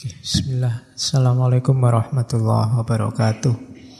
Bismillah. Assalamualaikum warahmatullahi wabarakatuh.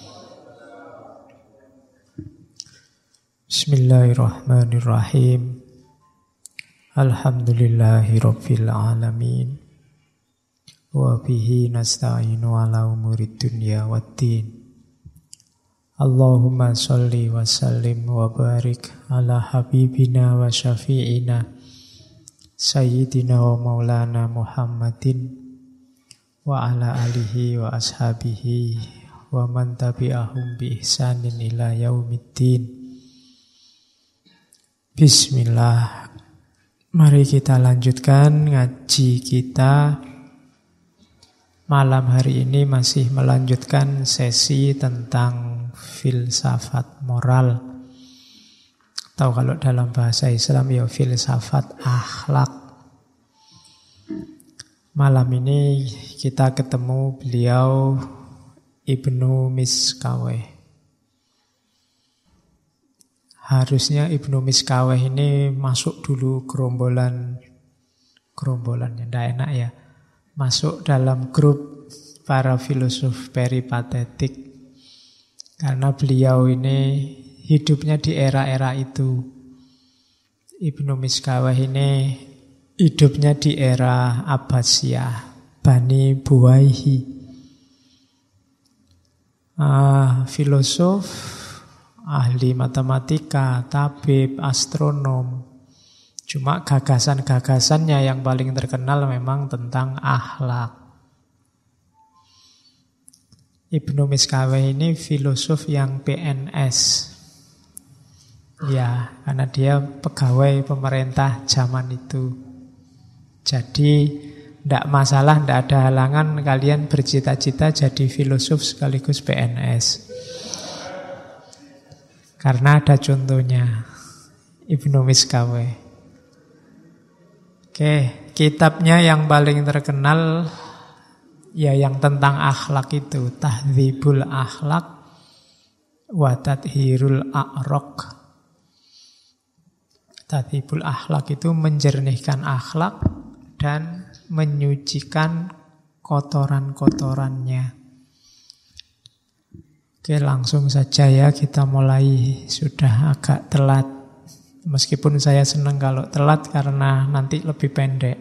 Bismillahirrahmanirrahim. Alhamdulillahi rabbil alamin. Wa bihi nasta'inu ala umurid dunya waddin. Allahumma sholli wa sallim wa barik ala habibina wa syafi'ina Sayyidina wa maulana Muhammadin wa ala alihi wa ashabihi wa man tabi'ahum bi ihsanin ila yaumiddin. Bismillah. Mari kita lanjutkan ngaji kita. Malam hari ini masih melanjutkan sesi tentang filsafat moral, atau kalau dalam bahasa Islam ya filsafat akhlak. Malam ini kita ketemu beliau Ibnu Miskawayh. Harusnya Ibnu Miskawayh ini masuk dulu gerombolannya, tidak enak ya. Masuk dalam grup para filosof peripatetik. Karena beliau ini hidupnya di era-era itu. Ibnu Miskawayh ini hidupnya di era Abbasiyah, Bani Buwayhi. Filosof, ahli matematika, tabib, astronom. Cuma gagasan-gagasannya yang paling terkenal memang tentang akhlak. Ibnu Miskawayh ini filosof yang PNS. Ya, karena dia pegawai pemerintah zaman itu. Jadi tidak masalah, tidak ada halangan kalian bercita-cita jadi filosof sekaligus PNS. Karena ada contohnya, Ibnu Miskawayh. Oke, kitabnya yang paling terkenal ya yang tentang akhlak itu, Tahdzibul Akhlaq wa Tathhirul A'raq. Tahdzibul Akhlaq itu menjernihkan akhlak dan menyucikan kotoran-kotorannya. Oke, langsung saja ya kita mulai. Sudah agak telat. Meskipun saya senang kalau telat karena nanti lebih pendek.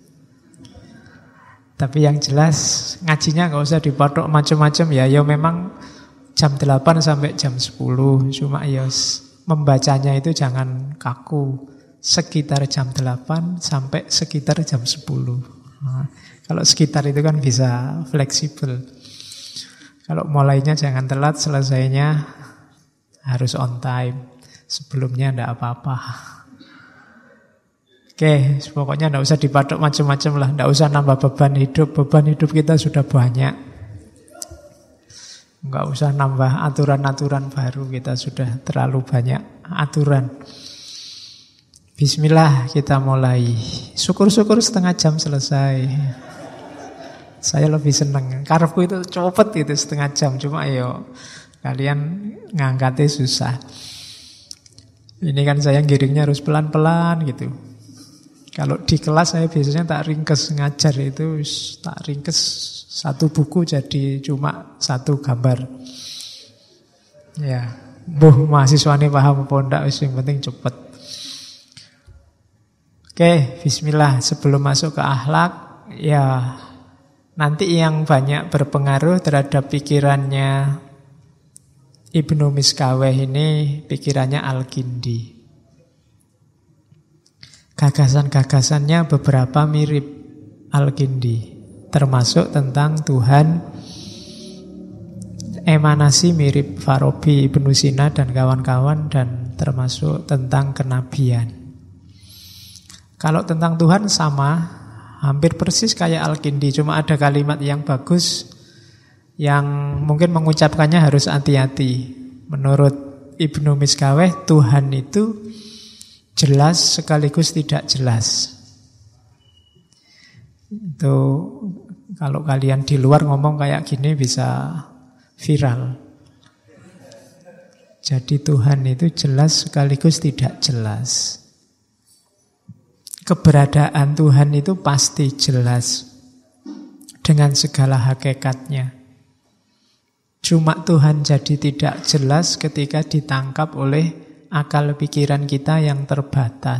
Tapi yang jelas ngajinya nggak usah dipatok macam-macam ya. Ya memang jam 8 sampai jam 10. Cuma ya membacanya itu jangan kaku. Sekitar jam 8 sampai sekitar jam 10. Nah, kalau sekitar itu kan bisa fleksibel. Kalau mulainya jangan telat, selesainya harus on time. Sebelumnya tidak apa-apa. Oke, pokoknya tidak usah dipatok macam-macam lah. Tidak usah nambah beban hidup. Beban hidup kita sudah banyak. Enggak usah nambah aturan-aturan baru. Kita sudah terlalu banyak aturan. Bismillah, kita mulai. Syukur-syukur setengah jam selesai. Saya lebih senang. Karepku itu cepet itu setengah jam. Cuma yo kalian ngangkatnya susah. Ini kan saya giringnya harus pelan-pelan gitu. Kalau di kelas saya biasanya tak ringkes ngajar itu, tak ringkes satu buku jadi cuma satu gambar. Ya, mahasiswa ini paham apa enggak, yang penting cepet. Oke, bismillah. Sebelum masuk ke akhlak, ya nanti yang banyak berpengaruh terhadap pikirannya Ibnu Miskawayh ini pikirannya Al-Kindi. Gagasan-gagasannya beberapa mirip Al-Kindi, termasuk tentang Tuhan. Emanasi mirip Farabi, Ibnu Sina dan kawan-kawan, dan termasuk tentang kenabian. Kalau tentang Tuhan sama, hampir persis kayak Al-Kindi, cuma ada kalimat yang bagus yang mungkin mengucapkannya harus hati-hati. Menurut Ibnu Miskawayh, Tuhan itu jelas sekaligus tidak jelas. Itu kalau kalian di luar ngomong kayak gini bisa viral. Jadi Tuhan itu jelas sekaligus tidak jelas. Keberadaan Tuhan itu pasti jelas. dengan segala hakikatnya. Cuma Tuhan jadi tidak jelas ketika ditangkap oleh akal pikiran kita yang terbatas.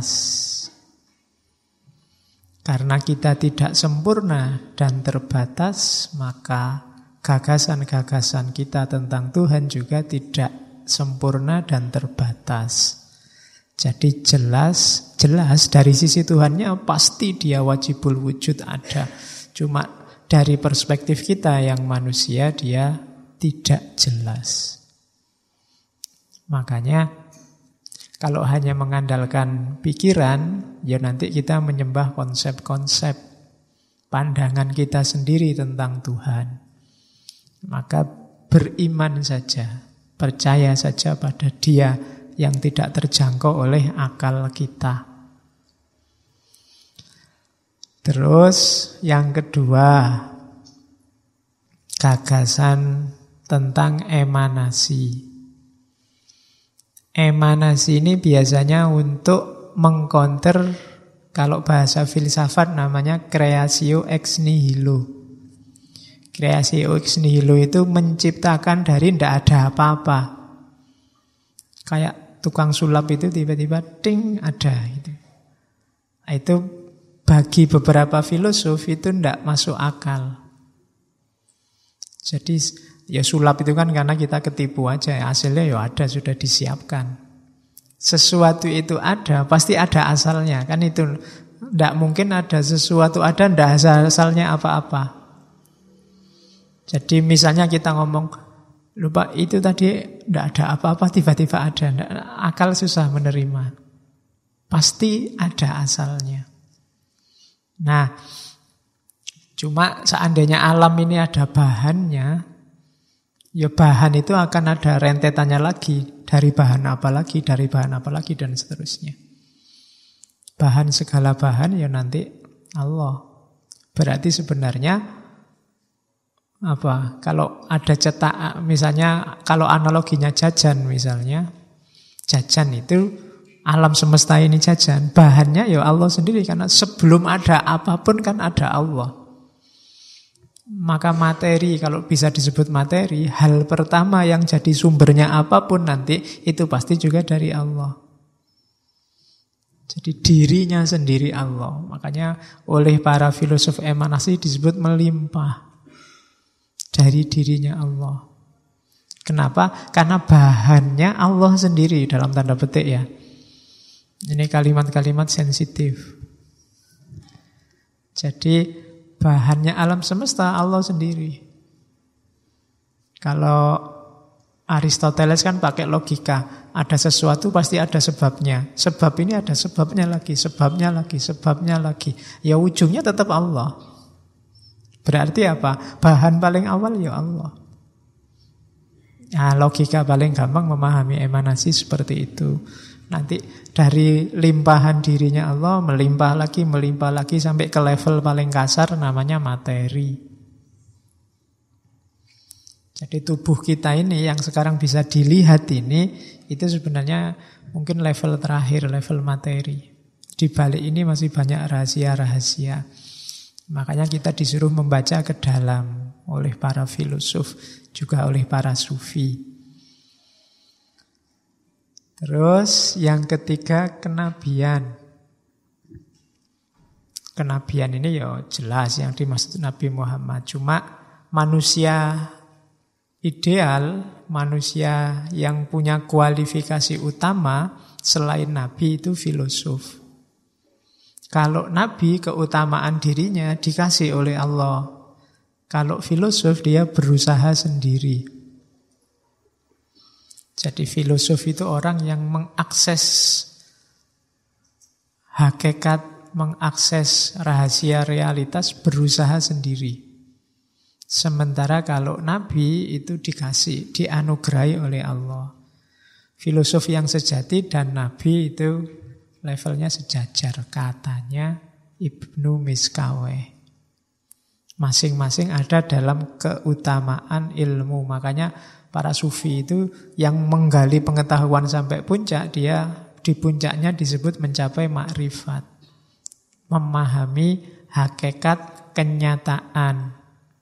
Karena kita tidak sempurna dan terbatas, maka gagasan-gagasan kita tentang Tuhan juga tidak sempurna dan terbatas. Jadi jelas dari sisi Tuhannya pasti dia wajibul wujud ada. Cuma dari perspektif kita yang manusia dia tidak jelas. Makanya kalau hanya mengandalkan pikiran, ya nanti kita menyembah konsep-konsep pandangan kita sendiri tentang Tuhan. Maka beriman saja, percaya saja pada Dia yang tidak terjangkau oleh akal kita. Terus yang kedua, gagasan tentang emanasi. Emanasi ini biasanya untuk mengcounter, kalau bahasa filsafat namanya creatio ex nihilo. Creatio ex nihilo itu menciptakan dari tidak ada apa-apa. Kayak tukang sulap itu tiba-tiba ting ada. Itu bagi beberapa filosof itu tidak masuk akal. Jadi ya sulap itu kan karena kita ketipu aja, hasilnya ya ada, sudah disiapkan. Sesuatu itu ada, pasti ada asalnya. Kan itu tidak mungkin ada sesuatu ada, tidak asalnya apa-apa. Jadi misalnya kita ngomong, lupa itu tadi tidak ada apa-apa, tiba-tiba ada. Akal susah menerima. Pasti ada asalnya. Nah, cuma seandainya alam ini ada bahannya, ya bahan itu akan ada rentetannya lagi. Dari bahan apa lagi, dari bahan apa lagi, dan seterusnya. Bahan segala bahan ya nanti Allah. Berarti sebenarnya apa? Kalau ada cetak, misalnya kalau analoginya jajan misalnya, jajan itu alam semesta ini jajan. Bahannya ya Allah sendiri, karena sebelum ada apapun kan ada Allah. Maka materi, kalau bisa disebut materi, hal pertama yang jadi sumbernya apapun nanti, itu pasti juga dari Allah. Jadi dirinya sendiri Allah. Makanya oleh para filosof emanasi disebut melimpah dari dirinya Allah. Kenapa? Karena bahannya Allah sendiri, dalam tanda petik ya. Ini kalimat-kalimat sensitif. Jadi bahannya alam semesta Allah sendiri. Kalau Aristoteles kan pakai logika, ada sesuatu pasti ada sebabnya. Sebab ini ada sebabnya lagi, sebabnya lagi, sebabnya lagi. Ya ujungnya tetap Allah. Berarti apa? Bahan paling awal ya Allah. Nah, logika paling gampang memahami emanasi seperti itu. Nanti dari limpahan dirinya Allah melimpah lagi sampai ke level paling kasar namanya materi. Jadi tubuh kita ini yang sekarang bisa dilihat ini, itu sebenarnya mungkin level terakhir, level materi. Di balik ini masih banyak rahasia-rahasia. Makanya kita disuruh membaca ke dalam oleh para filosof, juga oleh para sufi. Terus yang ketiga, kenabian. Kenabian ini ya jelas yang dimaksud Nabi Muhammad. Cuma manusia ideal, manusia yang punya kualifikasi utama selain Nabi itu filosof. Kalau Nabi keutamaan dirinya dikasih oleh Allah. Kalau filosof dia berusaha sendiri. Jadi filosof itu orang yang mengakses hakikat, mengakses rahasia realitas, berusaha sendiri. Sementara kalau Nabi itu dikasih, dianugerahi oleh Allah. Filosof yang sejati dan Nabi itu levelnya sejajar, katanya Ibnu Miskaweh. Masing-masing ada dalam keutamaan ilmu. Makanya para sufi itu yang menggali pengetahuan sampai puncak, dia di puncaknya disebut mencapai makrifat. Memahami hakikat kenyataan.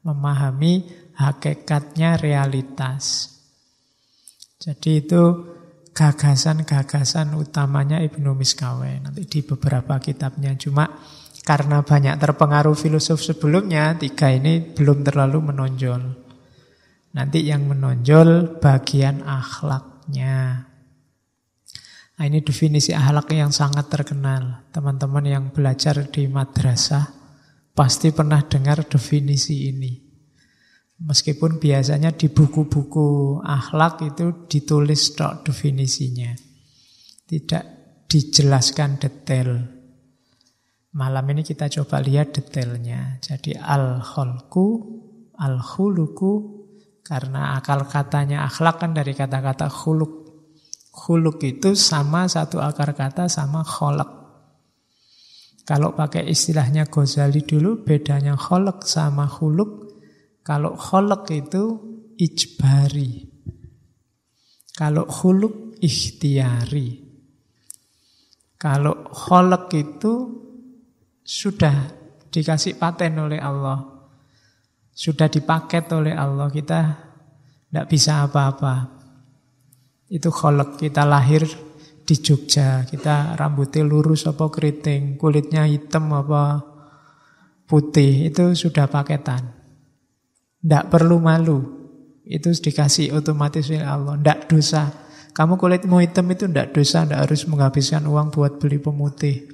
memahami hakikatnya realitas. Jadi itu gagasan-gagasan utamanya Ibnu Miskaweh nanti di beberapa kitabnya. Cuma karena banyak terpengaruh filosof sebelumnya, 3 ini belum terlalu menonjol. Nanti yang menonjol bagian akhlaknya. Nah, ini definisi akhlak yang sangat terkenal. Teman-teman yang belajar di madrasah pasti pernah dengar definisi ini. Meskipun biasanya di buku-buku akhlak itu ditulis tok definisinya. Tidak dijelaskan detail. Malam ini kita coba lihat detailnya. Jadi al-kholku, al-khuluku, karena akal katanya akhlak kan dari kata-kata khuluk. Khuluk itu sama satu akar kata sama kholak. Kalau pakai istilahnya Ghazali dulu, bedanya kholak sama khuluk. Kalau kholak itu ijbari. Kalau khuluk ikhtiari. Kalau kholak itu sudah dikasih paten oleh Allah. Sudah dipaket oleh Allah. Kita tidak bisa apa-apa. Itu kholak. Kita lahir di Jogja. Kita rambutnya lurus apa keriting. Kulitnya hitam apa putih. Itu sudah paketan. Tidak perlu malu. Itu dikasih otomatis oleh Allah. Tidak dosa. Kamu kulitmu hitam itu tidak dosa. Tidak harus menghabiskan uang buat beli pemutih.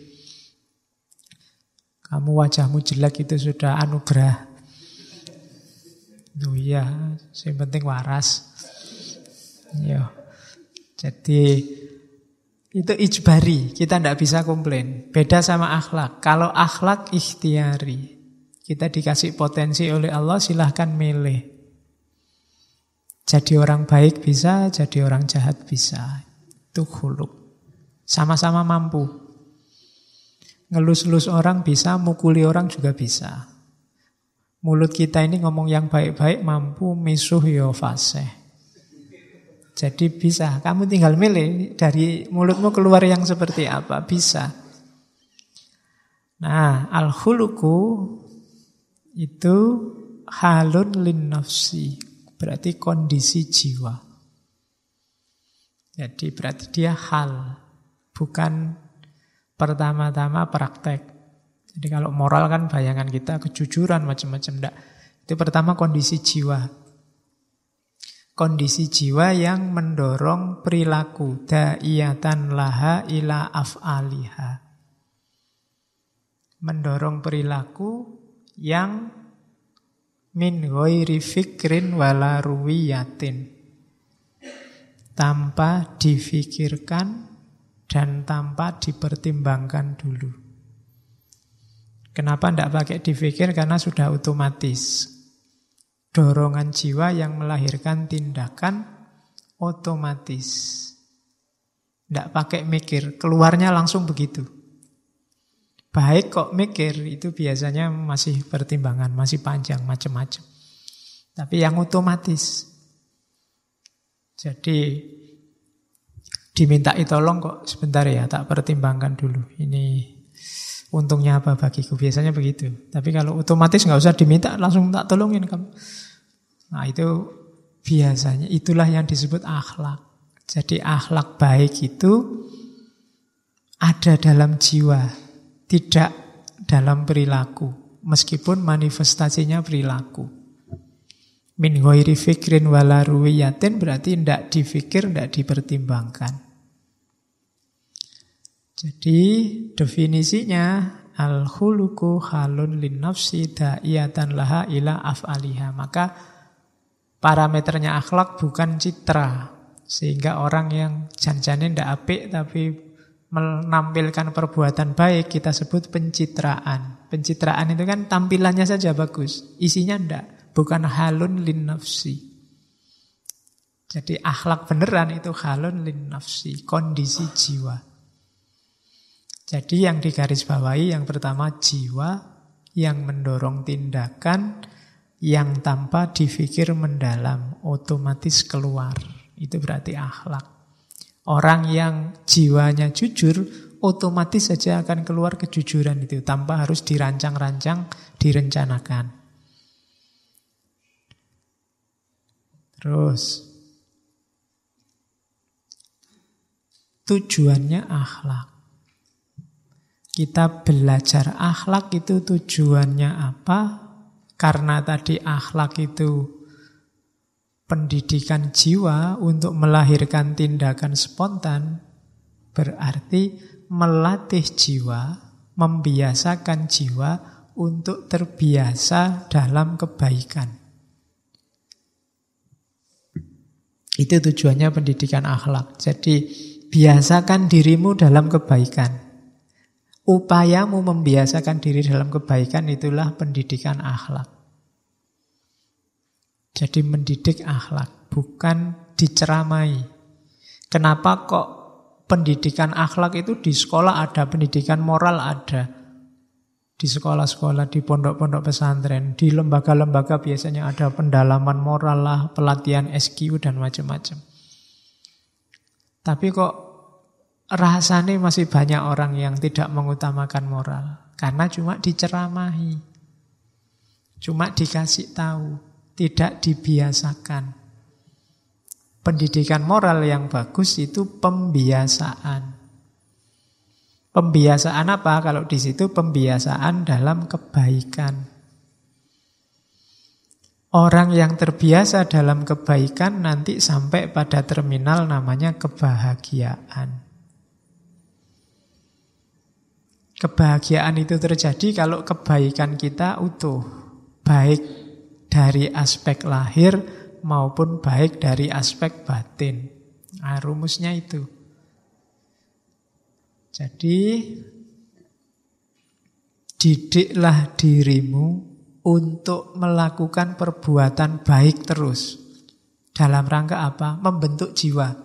Kamu wajahmu jelek itu sudah anugerah. Oh iya, yang penting waras. Yo. Jadi itu ijbari. Kita tidak bisa komplain. Beda sama akhlak. Kalau akhlak ikhtiari. Kita dikasih potensi oleh Allah, silahkan milih. Jadi orang baik bisa, jadi orang jahat bisa. Itu khuluk. Sama-sama mampu. Ngelus-elus orang bisa, mukuli orang juga bisa. Mulut kita ini ngomong yang baik-baik mampu, misuh yo fasih. Jadi bisa. Kamu tinggal milih dari mulutmu keluar yang seperti apa. Bisa. Nah, al-khuluku itu halun lin nafsi, berarti kondisi jiwa. Jadi berarti dia hal, bukan pertama-tama praktek. Jadi kalau moral kan bayangan kita kejujuran macam-macam, enggak. Itu pertama kondisi jiwa. Kondisi jiwa yang mendorong perilaku da'iyatan laha ila af'aliha. Mendorong perilaku yang min ghairi fikrin wala ruwiyatin, tanpa difikirkan dan tanpa dipertimbangkan dulu. Kenapa tidak pakai dipikir? Karena sudah otomatis. Dorongan jiwa yang melahirkan tindakan otomatis. Tidak pakai mikir, keluarnya langsung begitu. Baik kok mikir, itu biasanya masih pertimbangan, masih panjang, macam-macam. Tapi yang otomatis. Jadi dimintai tolong kok sebentar ya, tak pertimbangkan dulu. Ini untungnya apa bagiku, biasanya begitu. Tapi kalau otomatis nggak usah diminta, langsung tak tolongin kamu. Nah itu biasanya, itulah yang disebut akhlak. Jadi akhlak baik itu ada dalam jiwa, tidak dalam perilaku, meskipun manifestasinya perilaku. Min ghairi fikrin wala ruwiyatin berarti tidak difikir, tidak dipertimbangkan. Jadi definisinya al-khuluku halun lin nafsi da'iyatan laha ila af'aliha. Maka parameternya akhlak bukan citra, sehingga orang yang janjane tidak apik tapi menampilkan perbuatan baik kita sebut pencitraan. Pencitraan itu kan tampilannya saja bagus, isinya ndak, bukan halun lin nafsi. Jadi akhlak beneran itu halun lin nafsi, kondisi jiwa. Jadi yang digarisbawahi yang pertama jiwa yang mendorong tindakan yang tanpa difikir mendalam, otomatis keluar. Itu berarti akhlak. Orang yang jiwanya jujur, otomatis saja akan keluar kejujuran itu, tanpa harus dirancang-rancang, direncanakan. Terus tujuannya akhlak. Kita belajar akhlak itu tujuannya apa? Karena tadi akhlak itu pendidikan jiwa untuk melahirkan tindakan spontan, berarti melatih jiwa, membiasakan jiwa untuk terbiasa dalam kebaikan. Itu tujuannya pendidikan akhlak. Jadi biasakan dirimu dalam kebaikan. Upayamu membiasakan diri dalam kebaikan itulah pendidikan akhlak. Jadi mendidik akhlak, bukan diceramai. Kenapa kok pendidikan akhlak itu di sekolah ada, pendidikan moral ada. Di sekolah-sekolah, di pondok-pondok pesantren, di lembaga-lembaga biasanya ada pendalaman moral lah, pelatihan SQ dan macam-macam. Tapi kok rasanya masih banyak orang yang tidak mengutamakan moral. Karena cuma diceramahi. Cuma dikasih tahu. Tidak dibiasakan. Pendidikan moral yang bagus itu pembiasaan. Pembiasaan apa? Kalau di situ pembiasaan dalam kebaikan. Orang yang terbiasa dalam kebaikan nanti sampai pada terminal namanya kebahagiaan. Kebahagiaan itu terjadi kalau kebaikan kita utuh. Baik dari aspek lahir maupun baik dari aspek batin. Nah, rumusnya itu. Jadi, didiklah dirimu untuk melakukan perbuatan baik terus. Dalam rangka apa? Membentuk jiwa.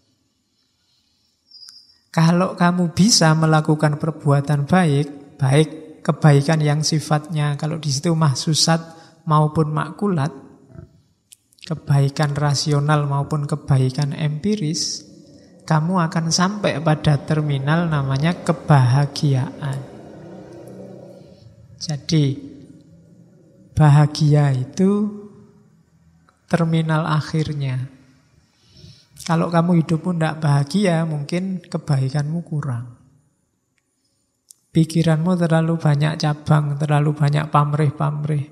Kalau kamu bisa melakukan perbuatan baik, baik kebaikan yang sifatnya, kalau di situ mahsusat maupun makulat, kebaikan rasional maupun kebaikan empiris, kamu akan sampai pada terminal namanya kebahagiaan. Jadi, bahagia itu terminal akhirnya. Kalau kamu hidupmu tidak bahagia, mungkin kebaikanmu kurang. Pikiranmu terlalu banyak cabang, terlalu banyak pamrih-pamrih.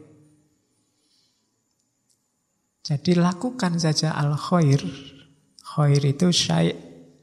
Jadi lakukan saja al-khair. Khair itu syai'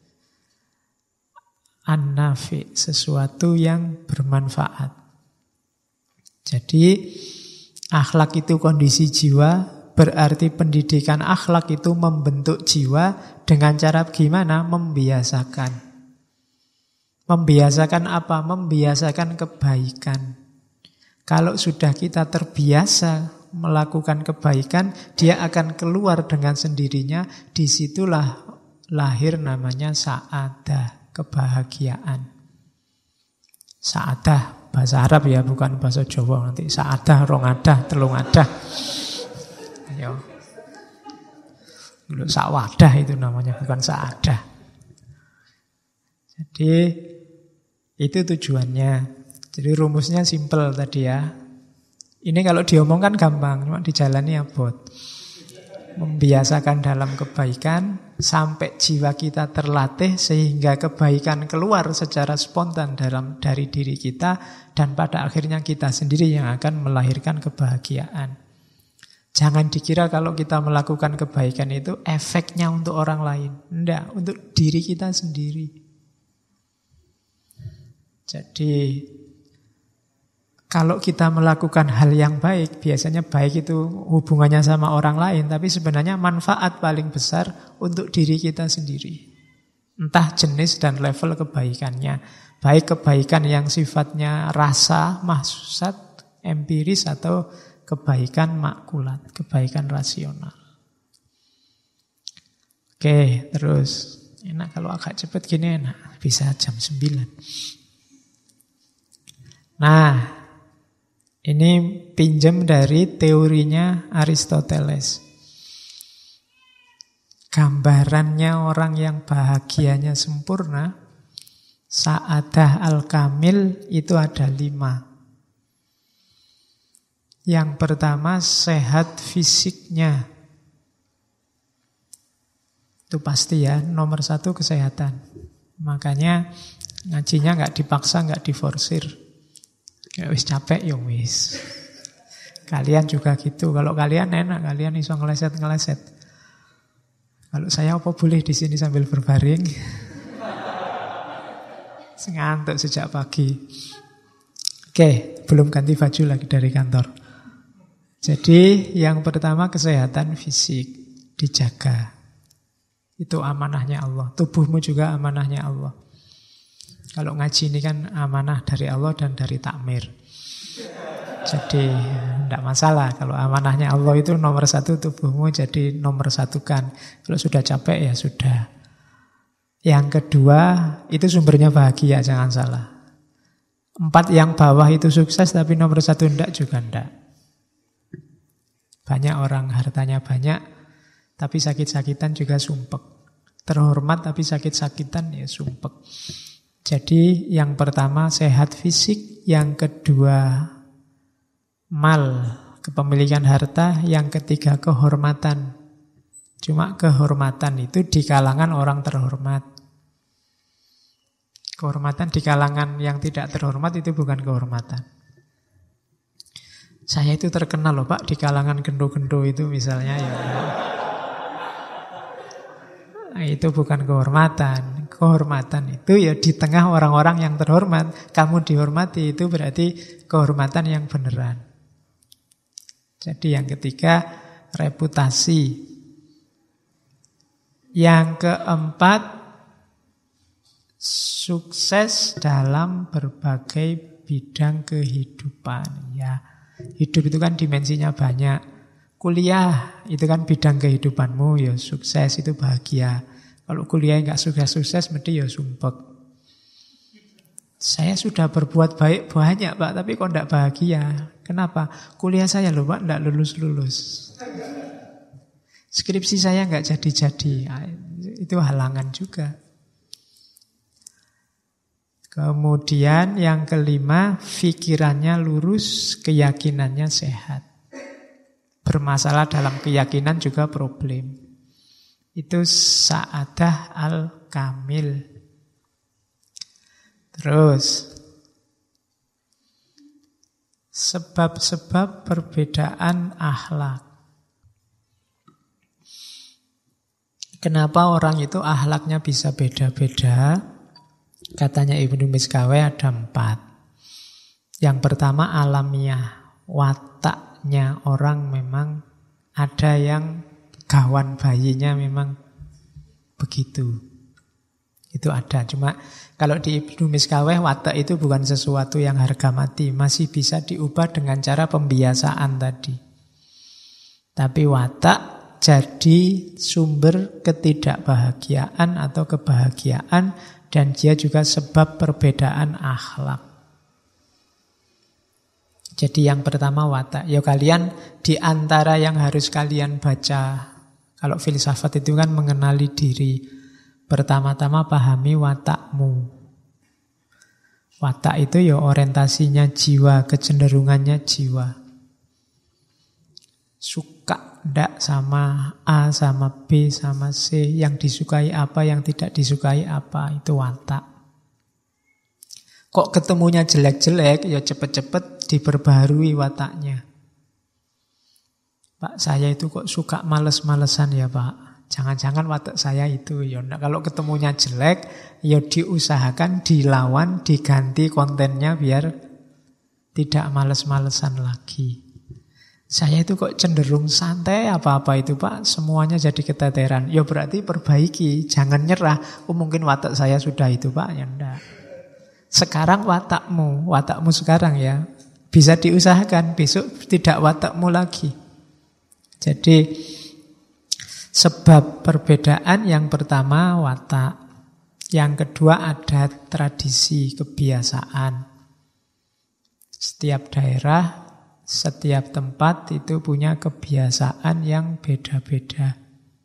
an-nafi, sesuatu yang bermanfaat. Jadi akhlak itu kondisi jiwa. Berarti pendidikan akhlak itu membentuk jiwa dengan cara gimana? Membiasakan. Membiasakan apa? Membiasakan kebaikan. Kalau sudah kita terbiasa melakukan kebaikan, dia akan keluar dengan sendirinya. Disitulah lahir namanya sa'adah, kebahagiaan. Sa'adah, bahasa Arab ya, bukan bahasa Jawa. Nanti sa'adah, rongadah, telungadah. Ya. Sa'wadah itu namanya, bukan sa'adah. Jadi itu tujuannya. Jadi rumusnya simple tadi ya. Ini kalau diomongkan gampang, cuma dijalani abot. Membiasakan dalam kebaikan sampai jiwa kita terlatih sehingga kebaikan keluar secara spontan dari diri kita, dan pada akhirnya kita sendiri yang akan melahirkan kebahagiaan. Jangan dikira kalau kita melakukan kebaikan itu efeknya untuk orang lain. Tidak, untuk diri kita sendiri. Jadi kalau kita melakukan hal yang baik, biasanya baik itu hubungannya sama orang lain, tapi sebenarnya manfaat paling besar untuk diri kita sendiri. Entah jenis dan level kebaikannya. Baik kebaikan yang sifatnya rasa, mahsusat, empiris, atau kebaikan makulat, kebaikan rasional. Oke, terus enak kalau agak cepat gini enak, bisa jam 9. Nah, ini pinjam dari teorinya Aristoteles. Gambarannya orang yang bahagianya sempurna, sa'adah al-kamil itu ada 5. Yang pertama sehat fisiknya. Itu pasti ya, nomor satu kesehatan. Makanya ngajinya nggak dipaksa, nggak diforsir. Ya wis capek, ya wis. Kalian juga gitu. Kalau kalian enak, kalian iso ngeleset-ngeleset. Kalau saya apa boleh di sini sambil berbaring? Ngantuk sejak pagi. Oke, belum ganti baju lagi dari kantor. Jadi yang pertama kesehatan fisik dijaga. Itu amanahnya Allah. Tubuhmu juga amanahnya Allah. Kalau ngaji ini kan amanah dari Allah dan dari takmir. Jadi tidak masalah. Kalau amanahnya Allah itu nomor satu, tubuhmu jadi nomor satukan. Kalau sudah capek ya sudah. Yang kedua, itu sumbernya bahagia, jangan salah. 4 yang bawah itu sukses, tapi nomor 1 enggak juga enggak. Banyak orang hartanya banyak, tapi sakit-sakitan juga sumpek. Terhormat tapi sakit-sakitan ya sumpek. Jadi yang pertama sehat fisik, yang kedua mal, kepemilikan harta, yang ketiga kehormatan. Cuma kehormatan itu di kalangan orang terhormat. Kehormatan di kalangan yang tidak terhormat itu bukan kehormatan. Saya itu terkenal loh Pak di kalangan gendo-gendo itu misalnya ya. Itu bukan kehormatan. Kehormatan itu ya di tengah orang-orang yang terhormat. Kamu dihormati itu berarti kehormatan yang beneran. Jadi yang ketiga reputasi. Yang keempat sukses dalam berbagai bidang kehidupan. Ya, hidup itu kan dimensinya banyak. Kuliah itu kan bidang kehidupanmu, ya sukses itu bahagia. Kalau kuliah nggak sukses-sukses, mesti ya sumpek. Saya sudah berbuat baik banyak Pak, tapi kok nggak bahagia. Kenapa? Kuliah saya loh Pak, nggak lulus-lulus. Skripsi saya nggak jadi-jadi. Itu halangan juga. Kemudian yang kelima, pikirannya lurus, keyakinannya sehat. Bermasalah dalam keyakinan juga problem. Itu sa'adah al-kamil. Terus, sebab-sebab perbedaan akhlak. Kenapa orang itu akhlaknya bisa beda-beda? Katanya Ibnu Miskaweh ada 4. Yang pertama alamiah. Wataknya orang memang ada yang gawan bayinya memang begitu. Itu ada. Cuma kalau di Ibnu Miskaweh watak itu bukan sesuatu yang harga mati. Masih bisa diubah dengan cara pembiasaan tadi. Tapi watak jadi sumber ketidakbahagiaan atau kebahagiaan, dan dia juga sebab perbedaan akhlak. Jadi yang pertama watak. Ya kalian di antara yang harus kalian baca, kalau filsafat itu kan mengenali diri. Pertama-tama pahami watakmu. Watak itu ya orientasinya jiwa, kecenderungannya jiwa. Suka ndak sama A, sama B, sama C. Yang disukai apa, yang tidak disukai apa. Itu watak. Kok ketemunya jelek-jelek, ya cepet-cepet diperbaharui wataknya. Pak, saya itu kok suka males-malesan ya Pak. Jangan-jangan watak saya itu. Ya, kalau ketemunya jelek, ya diusahakan, dilawan, diganti kontennya biar tidak males-malesan lagi. Saya itu kok cenderung santai apa-apa itu Pak, semuanya jadi keteteran. Ya berarti perbaiki, jangan nyerah. Oh mungkin watak saya sudah itu Pak, ya enggak. Sekarang watakmu sekarang ya. Bisa diusahakan, besok tidak watakmu lagi. Jadi sebab perbedaan yang pertama watak. Yang kedua ada tradisi, kebiasaan. Setiap daerah, setiap tempat itu punya kebiasaan yang beda-beda.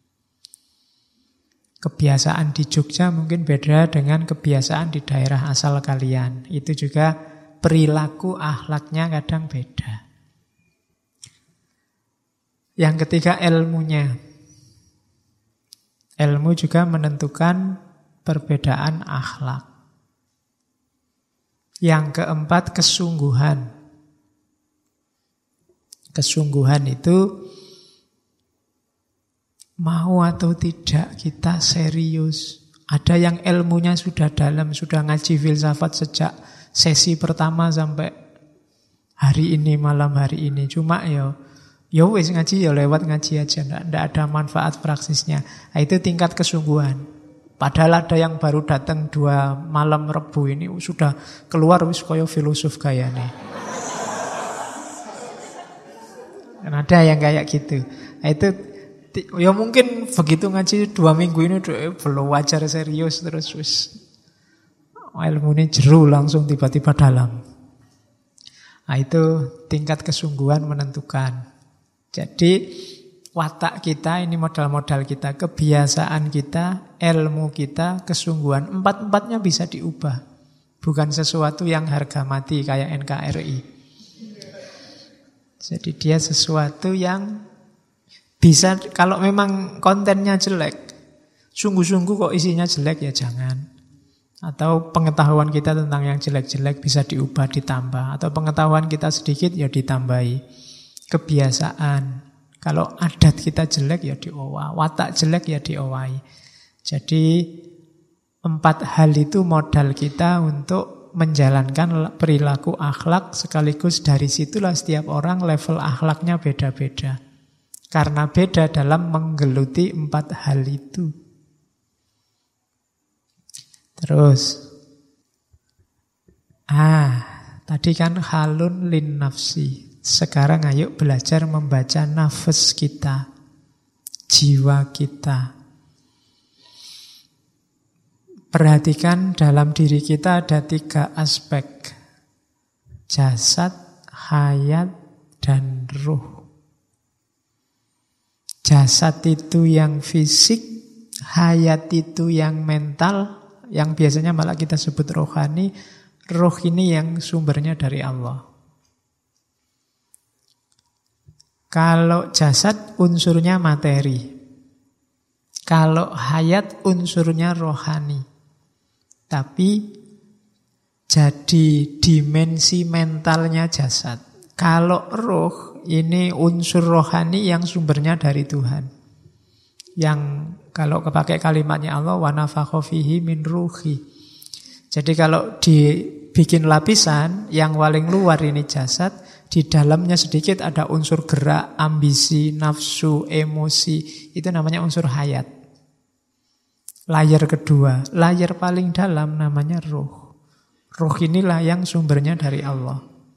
Kebiasaan di Jogja mungkin beda dengan kebiasaan di daerah asal kalian. Itu juga perilaku akhlaknya kadang beda. Yang ketiga ilmunya. Ilmu juga menentukan perbedaan akhlak. Yang keempat, kesungguhan. Kesungguhan itu mau atau tidak kita serius. Ada yang ilmunya sudah dalam, sudah ngaji filsafat sejak sesi pertama sampai hari ini, malam hari ini. Cuma ya wis ngaji ya lewat ngaji aja, ndak ada manfaat praksisnya. Nah, itu tingkat kesungguhan. Padahal ada yang baru datang 2 malam Rebu ini sudah keluar wis koyo filosof gayane. Dan ada yang kayak gitu. Nah, itu ya mungkin begitu ngaji 2 minggu ini belum wajar serius terus wis ilmunya jeru langsung tiba-tiba dalam. Nah, itu tingkat kesungguhan menentukan. Jadi watak kita ini modal-modal kita, kebiasaan kita, ilmu kita, kesungguhan. 4-4-nya bisa diubah. Bukan sesuatu yang harga mati kayak NKRI. Jadi dia sesuatu yang bisa, kalau memang kontennya jelek, sungguh-sungguh kok isinya jelek ya jangan. Atau pengetahuan kita tentang yang jelek-jelek bisa diubah, ditambah. Atau pengetahuan kita sedikit ya ditambahi. Kebiasaan. Kalau adat kita jelek ya diowah, watak jelek ya diowahi. Jadi 4 hal itu modal kita untuk menjalankan perilaku akhlak, sekaligus dari situlah setiap orang level akhlaknya beda-beda. Karena beda dalam menggeluti 4 hal itu. Terus tadi kan halun lin nafsi. Sekarang ayo belajar membaca nafas kita, jiwa kita. Perhatikan dalam diri kita ada 3 aspek. Jasad, hayat, dan ruh. Jasad itu yang fisik, hayat itu yang mental, yang biasanya malah kita sebut rohani. Ruh ini yang sumbernya dari Allah. Kalau jasad unsurnya materi. Kalau hayat unsurnya rohani. Tapi jadi dimensi mentalnya jasad. Kalau roh ini unsur rohani yang sumbernya dari Tuhan. Yang kalau kepakai kalimatnya Allah, wa nafakha fihi min ruhi. Jadi kalau dibikin lapisan, yang paling luar ini jasad, di dalamnya sedikit ada unsur gerak, ambisi, nafsu, emosi. Itu namanya unsur hayat. Layar kedua, layar paling dalam namanya ruh. Ruh inilah yang sumbernya dari Allah.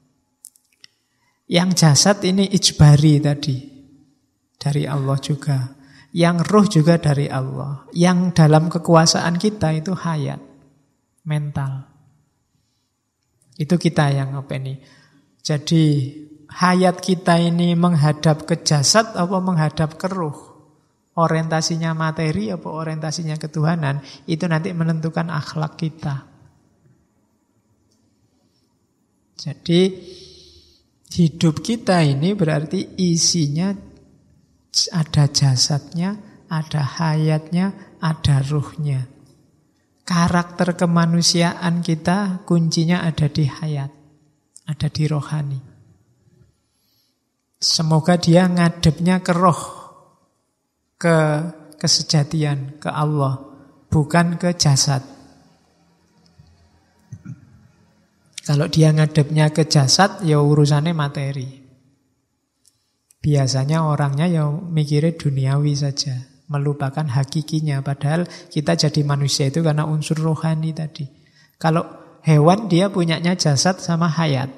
Yang jasad ini ijbari tadi, dari Allah juga. Yang ruh juga dari Allah. Yang dalam kekuasaan kita itu hayat, mental. Itu kita yang apa ini? Jadi hayat kita ini menghadap ke jasad apa menghadap ke ruh? Orientasinya materi apa orientasinya ketuhanan? Itu nanti menentukan akhlak kita. Jadi hidup kita ini berarti isinya ada jasadnya, ada hayatnya, ada ruhnya. Karakter kemanusiaan kita kuncinya ada di hayat, ada di rohani. Semoga dia ngadepnya ke roh, ke kesejatian, ke Allah, bukan ke jasad. Kalau dia ngadepnya ke jasad, ya urusannya materi. Biasanya orangnya ya mikirnya duniawi saja, melupakan hakikinya. Padahal kita jadi manusia itu karena unsur rohani tadi. Kalau hewan dia punyanya jasad sama hayat.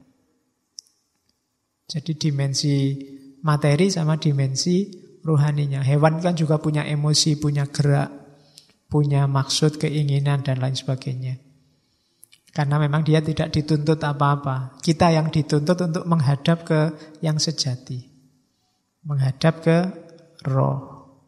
Jadi dimensi materi sama dimensi rohaninya. Hewan kan juga punya emosi, punya gerak, punya maksud, keinginan, dan lain sebagainya. Karena memang dia tidak dituntut apa-apa. Kita yang dituntut untuk menghadap ke yang sejati. Menghadap ke roh.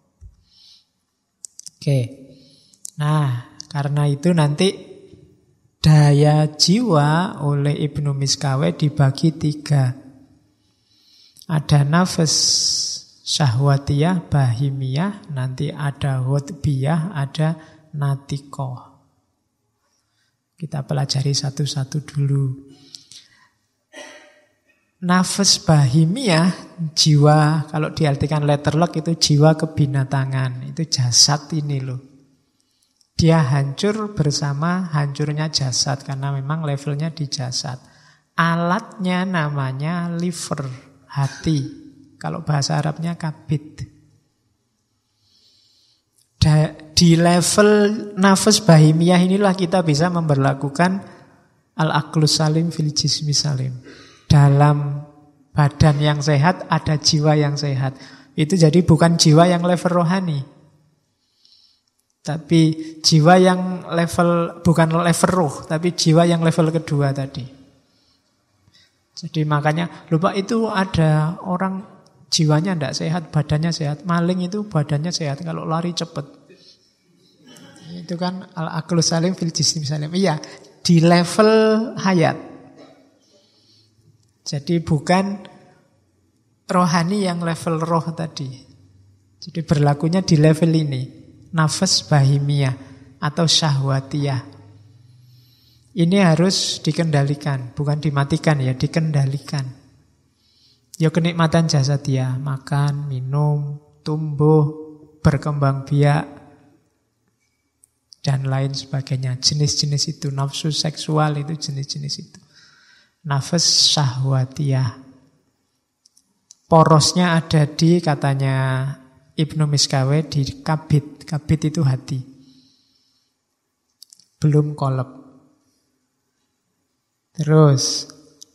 Oke. Nah, karena itu nanti daya jiwa oleh Ibnu Miskaweh dibagi 3. Ada nafas syahwatiyah, bahimiyah, nanti ada hutbiyah, ada natikoh. Kita pelajari satu-satu dulu. Nafas bahimiyah, jiwa, kalau diartikan letterlock itu jiwa kebinatangan. Itu jasad ini loh. Dia hancur bersama hancurnya jasad, karena memang levelnya di jasad. Alatnya namanya liver, hati. Kalau bahasa Arabnya kabid. Di level nafas bahimiyah inilah kita bisa memberlakukan al-aqlus salim fil jismi salim. Dalam badan yang sehat ada jiwa yang sehat. Itu jadi bukan jiwa yang level rohani, tapi jiwa yang level, bukan level ruh, tapi jiwa yang level kedua tadi. Jadi makanya lupa itu ada orang jiwanya tidak sehat, badannya sehat. Maling itu badannya sehat, kalau lari cepat. Itu kan al-aqlus salim fil jismi salim. Iya, di level hayat. Jadi bukan rohani yang level roh tadi. Jadi berlakunya di level ini. Nafas bahimiyah atau syahwatiyah. Ini harus dikendalikan, bukan dimatikan ya, dikendalikan. Ya kenikmatan jasadiah, makan, minum, tumbuh, berkembang biak, dan lain sebagainya. Jenis-jenis itu, nafsu seksual itu jenis-jenis itu. Nafas syahwatiyah. Porosnya ada di, katanya Ibnu Miskawe, di kabid. Kabid itu hati. Belum kolab. Terus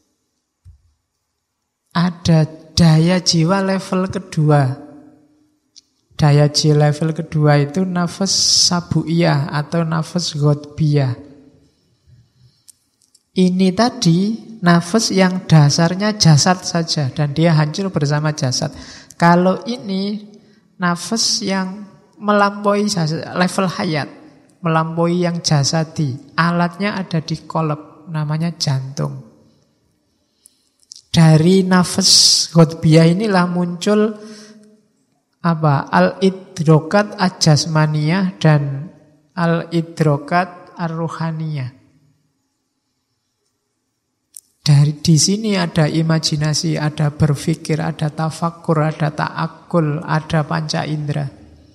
ada daya jiwa level kedua. Daya jiwa level kedua itu nafas sabuiyah atau nafas ghotbiyah. Ini tadi nafas yang dasarnya jasad saja dan dia hancur bersama jasad. Kalau ini nafas yang melampaui level hayat, melampaui yang jasadi. Alatnya ada di kolab, namanya jantung. Dari nafas ghotbiyah inilah muncul al-idrokat ajasmaniyah dan al-idrokat ar-ruhaniyah. Di sini ada imajinasi, ada berpikir, ada tafakur, ada ta'akul, ada panca indera.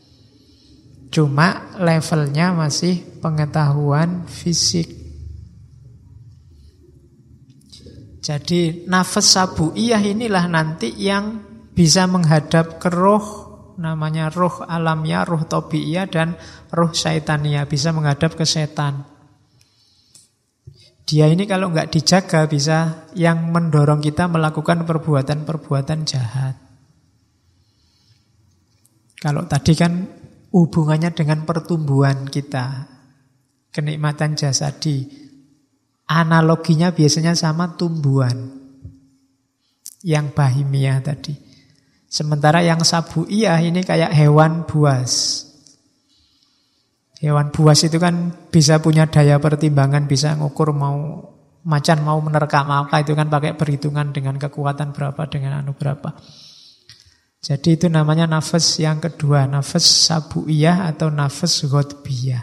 Cuma levelnya masih pengetahuan fisik. Jadi nafas sabuiyah inilah nanti yang bisa menghadap ke roh, namanya roh alamiah, roh tabiiyah, dan roh syaitaniah, bisa menghadap ke setan. Dia ini kalau nggak dijaga bisa yang mendorong kita melakukan perbuatan-perbuatan jahat. Kalau tadi kan hubungannya dengan pertumbuhan kita, kenikmatan jasadi, analoginya biasanya sama tumbuhan yang bahimiyah tadi. Sementara yang sabuiyah ini kayak hewan buas. Hewan buas itu kan bisa punya daya pertimbangan, bisa ngukur macan mau menerkam apa, itu kan pakai perhitungan dengan kekuatan berapa, dengan berapa. Jadi itu namanya nafas yang kedua, nafas sabuiyah atau nafas ghotbiyah.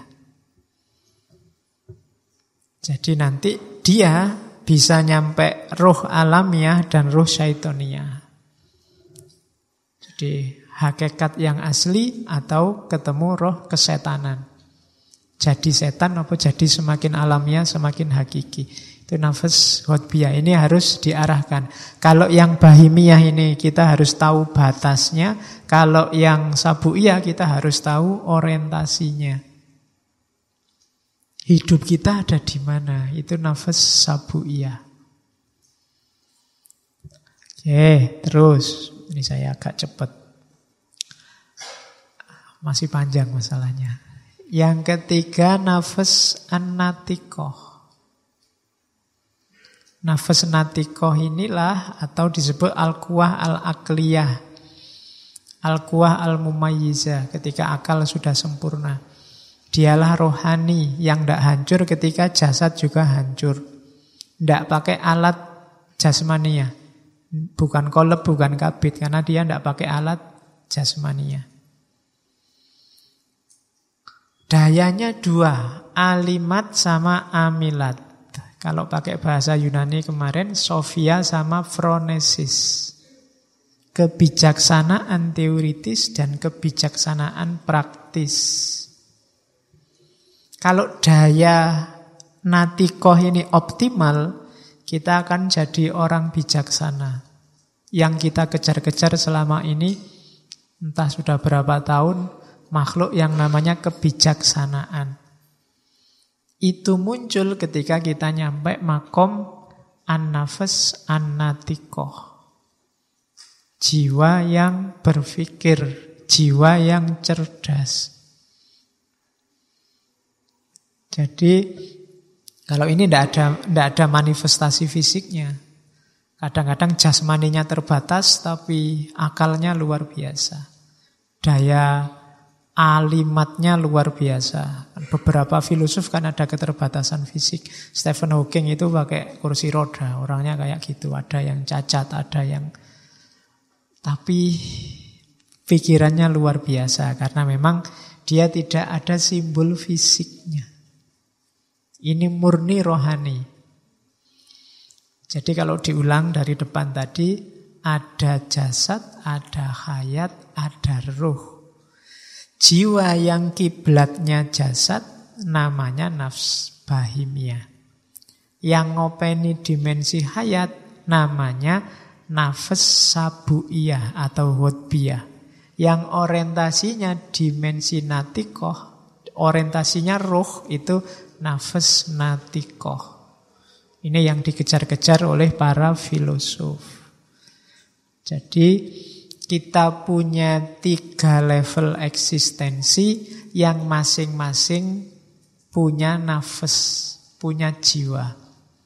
Jadi nanti dia bisa nyampe roh alamiah dan roh syaitoniyah. Jadi hakikat yang asli atau ketemu roh kesetanan. Jadi setan apa jadi semakin alamiah, semakin hakiki. Itu nafas ghotbiyah. Ini harus diarahkan. Kalau yang bahimiyah ini kita harus tahu batasnya. Kalau yang sabuiyah kita harus tahu orientasinya. Hidup kita ada di mana? Itu nafas sabuiyah. Oke, terus. Ini saya agak cepat. Masih panjang masalahnya. Yang ketiga nafas an-natikoh. Nafas natikoh inilah atau disebut al-quwah al-akliyah. Al-quwah al-mumayyizah, ketika akal sudah sempurna. Dialah rohani yang tidak hancur ketika jasad juga hancur. Tidak pakai alat jasmania. Bukan kolab, bukan kabit. Karena dia tidak pakai alat jasmania. Dayanya dua, alimat sama amilat. Kalau pakai bahasa Yunani kemarin, Sophia sama phronesis. Kebijaksanaan teoritis dan kebijaksanaan praktis. Kalau daya natikoh ini optimal, kita akan jadi orang bijaksana. Yang kita kejar-kejar selama ini, entah sudah berapa tahun, makhluk yang namanya kebijaksanaan. Itu muncul ketika kita nyampe makom an-nafs an-natikoh. Jiwa yang berpikir, jiwa yang cerdas. Jadi kalau ini tidak ada manifestasi fisiknya. Kadang-kadang jasmaninya terbatas tapi akalnya luar biasa. Daya alimatnya luar biasa. Beberapa filosof kan ada keterbatasan fisik. Stephen Hawking itu pakai kursi roda, orangnya kayak gitu. Ada yang cacat, ada yang... Tapi pikirannya luar biasa karena memang dia tidak ada simbol fisiknya. Ini murni rohani. Jadi kalau diulang dari depan tadi, ada jasad, ada hayat, ada ruh. Jiwa yang kiblatnya jasad namanya nafs bahimia. Yang ngopeni dimensi hayat namanya nafas sabuiyah atau hudbiyah. Yang orientasinya dimensi natikoh, orientasinya ruh itu nafas natikoh. Ini yang dikejar-kejar oleh para filosof. Jadi kita punya 3 level eksistensi yang masing-masing punya nafas, punya jiwa.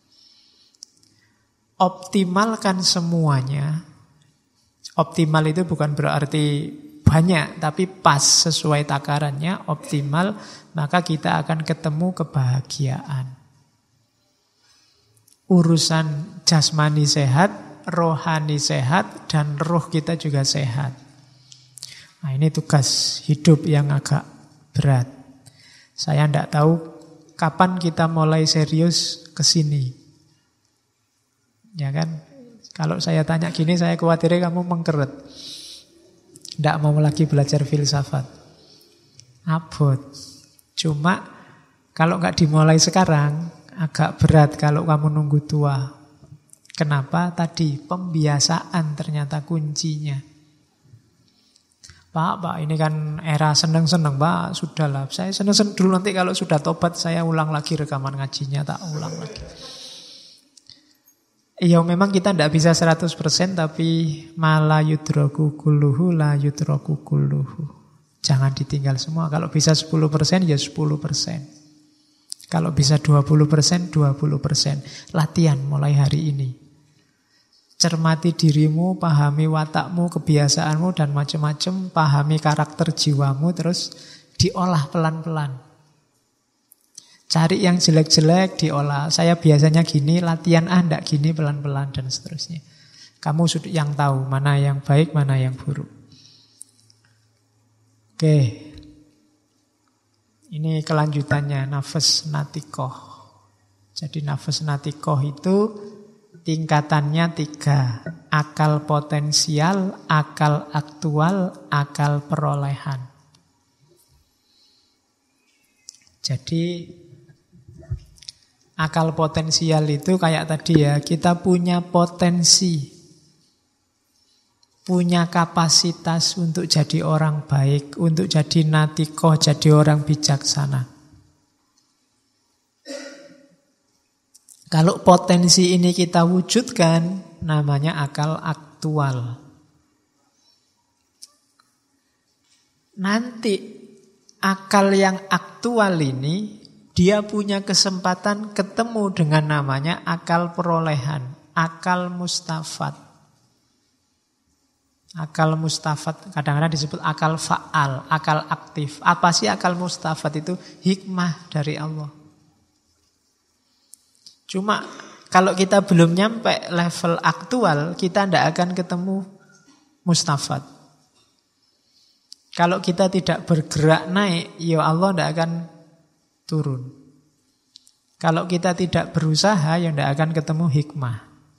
Optimalkan semuanya. Optimal itu bukan berarti banyak, tapi pas sesuai takarannya, optimal, maka kita akan ketemu kebahagiaan. Urusan jasmani sehat, rohani sehat, dan roh kita juga sehat. Nah, ini tugas hidup yang agak berat. Saya tidak tahu kapan kita mulai serius ke sini. Ya kan? Kalau saya tanya gini, saya khawatirnya kamu mengkeret. Tidak mau lagi belajar filsafat. Abot. Cuma kalau nggak dimulai sekarang, agak berat kalau kamu nunggu tua. Kenapa? Tadi pembiasaan ternyata kuncinya. Pak, ini kan era seneng-seneng, Pak. Sudahlah, saya seneng-seneng dulu, nanti kalau sudah tobat saya ulang lagi rekaman ngajinya, tak ulang lagi. Ya memang kita tidak bisa 100%, tapi mala yudroku kulluhu la yudroku kulluhu. Jangan ditinggal semua. Kalau bisa 10% ya 10%. Kalau bisa 20%, 20%. Latihan mulai hari ini. Cermati dirimu, pahami watakmu, kebiasaanmu dan macam-macam. Pahami karakter jiwamu, terus diolah pelan-pelan. Cari yang jelek-jelek, diolah. Saya biasanya gini, latihan enggak gini, pelan-pelan dan seterusnya. Kamu sudah yang tahu mana yang baik, mana yang buruk. Oke. Ini kelanjutannya, nafas natikoh. Jadi nafas natikoh itu tingkatannya 3. Akal potensial, akal aktual, akal perolehan. Jadi akal potensial itu kayak tadi ya, kita punya potensi, punya kapasitas untuk jadi orang baik, untuk jadi natikoh, jadi orang bijaksana. Kalau potensi ini kita wujudkan, namanya akal aktual. Nanti akal yang aktual ini dia punya kesempatan ketemu dengan namanya akal perolehan, akal mustafat. Akal mustafat kadang-kadang disebut akal fa'al, akal aktif. Apa sih akal mustafat itu? Hikmah dari Allah. Cuma kalau kita belum nyampe level aktual, kita tidak akan ketemu mustafat. Kalau kita tidak bergerak naik, ya Allah tidak akan turun. Kalau kita tidak berusaha, ya tidak akan ketemu hikmah.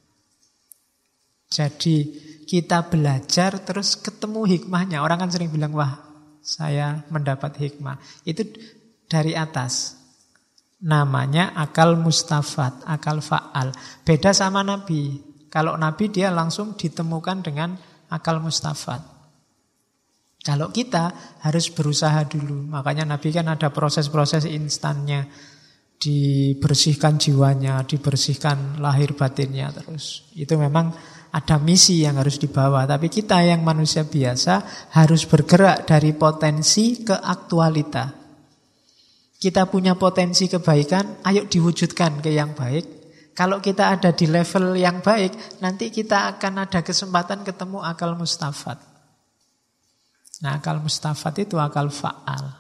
Jadi kita belajar terus ketemu hikmahnya. Orang kan sering bilang, wah saya mendapat hikmah. Itu dari atas. Namanya akal mustafad, akal fa'al. Beda sama Nabi. Kalau Nabi dia langsung ditemukan dengan akal mustafad. Kalau kita harus berusaha dulu. Makanya Nabi kan ada proses-proses instannya. Dibersihkan jiwanya, dibersihkan lahir batinnya terus. Itu memang ada misi yang harus dibawa. Tapi kita yang manusia biasa harus bergerak dari potensi ke aktualita. Kita punya potensi kebaikan, ayo diwujudkan ke yang baik. Kalau kita ada di level yang baik, nanti kita akan ada kesempatan ketemu akal mustafad. Nah, akal mustafad itu akal fa'al.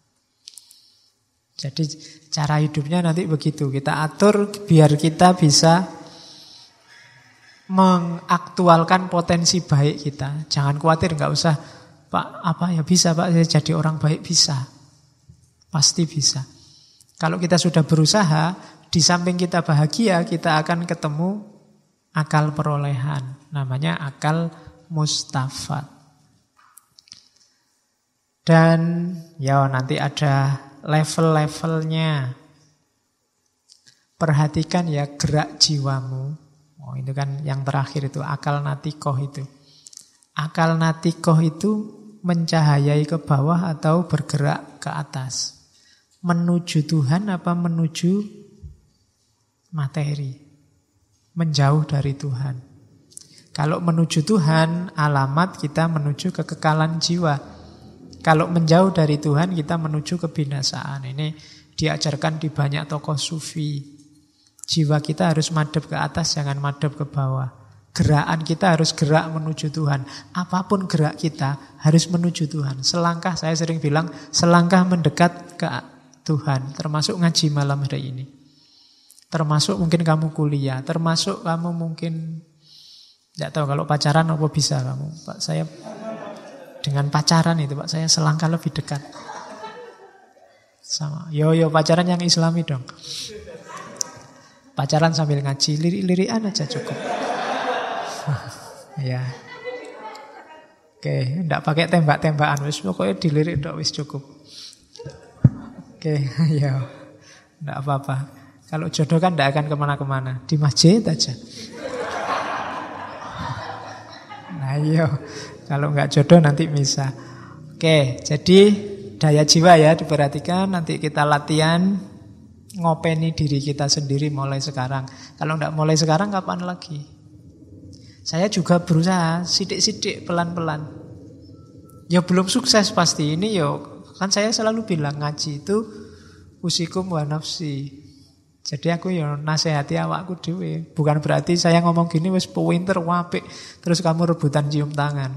Jadi cara hidupnya nanti begitu. Kita atur biar kita bisa mengaktualkan potensi baik kita. Jangan khawatir, nggak usah, Pak, apa ya bisa Pak, saya jadi orang baik, bisa. Pasti bisa. Kalau kita sudah berusaha, di samping kita bahagia, kita akan ketemu akal perolehan. Namanya akal mustafad. Dan ya nanti ada level-levelnya. Perhatikan ya gerak jiwamu. Oh, itu kan yang terakhir itu, akal natikoh itu. Akal natikoh itu mencahayai ke bawah atau bergerak ke atas. Menuju Tuhan apa menuju materi? Menjauh dari Tuhan. Kalau menuju Tuhan, alamat kita menuju kekekalan jiwa. Kalau menjauh dari Tuhan, kita menuju kebinasaan. Ini diajarkan di banyak tokoh sufi. Jiwa kita harus madhep ke atas, jangan madhep ke bawah. Gerakan kita harus gerak menuju Tuhan. Apapun gerak kita harus menuju Tuhan. Selangkah, saya sering bilang, selangkah mendekat ke Tuhan. Termasuk ngaji malam hari ini. Termasuk mungkin kamu kuliah. Termasuk kamu mungkin, tidak tahu kalau pacaran apa bisa kamu. Pak, saya dengan pacaran itu, Pak, saya selangkah lebih dekat. Sama. Yo pacaran yang Islami dong. Pacaran sambil ngaji, lirik-lirikan aja cukup. Ya. Oke, enggak pakai tembak-tembakan, wis pokoknya dilirik dok wis cukup. Oke, ya. Enggak apa-apa. Kalau jodoh kan enggak akan kemana-kemana, di masjid aja. Nah, iya. Kalau enggak jodoh nanti bisa. Oke, jadi daya jiwa ya diperhatikan, nanti kita latihan ngopeni diri kita sendiri mulai sekarang. Kalau enggak mulai sekarang kapan lagi? Saya juga berusaha sidik-sidik pelan-pelan. Ya belum sukses pasti ini ya. Kan saya selalu bilang ngaji itu usikum wa nafsi. Jadi aku ya nasihati awakku dhewe. Bukan berarti saya ngomong gini wis pinter apik terus kamu rebutan cium tangan.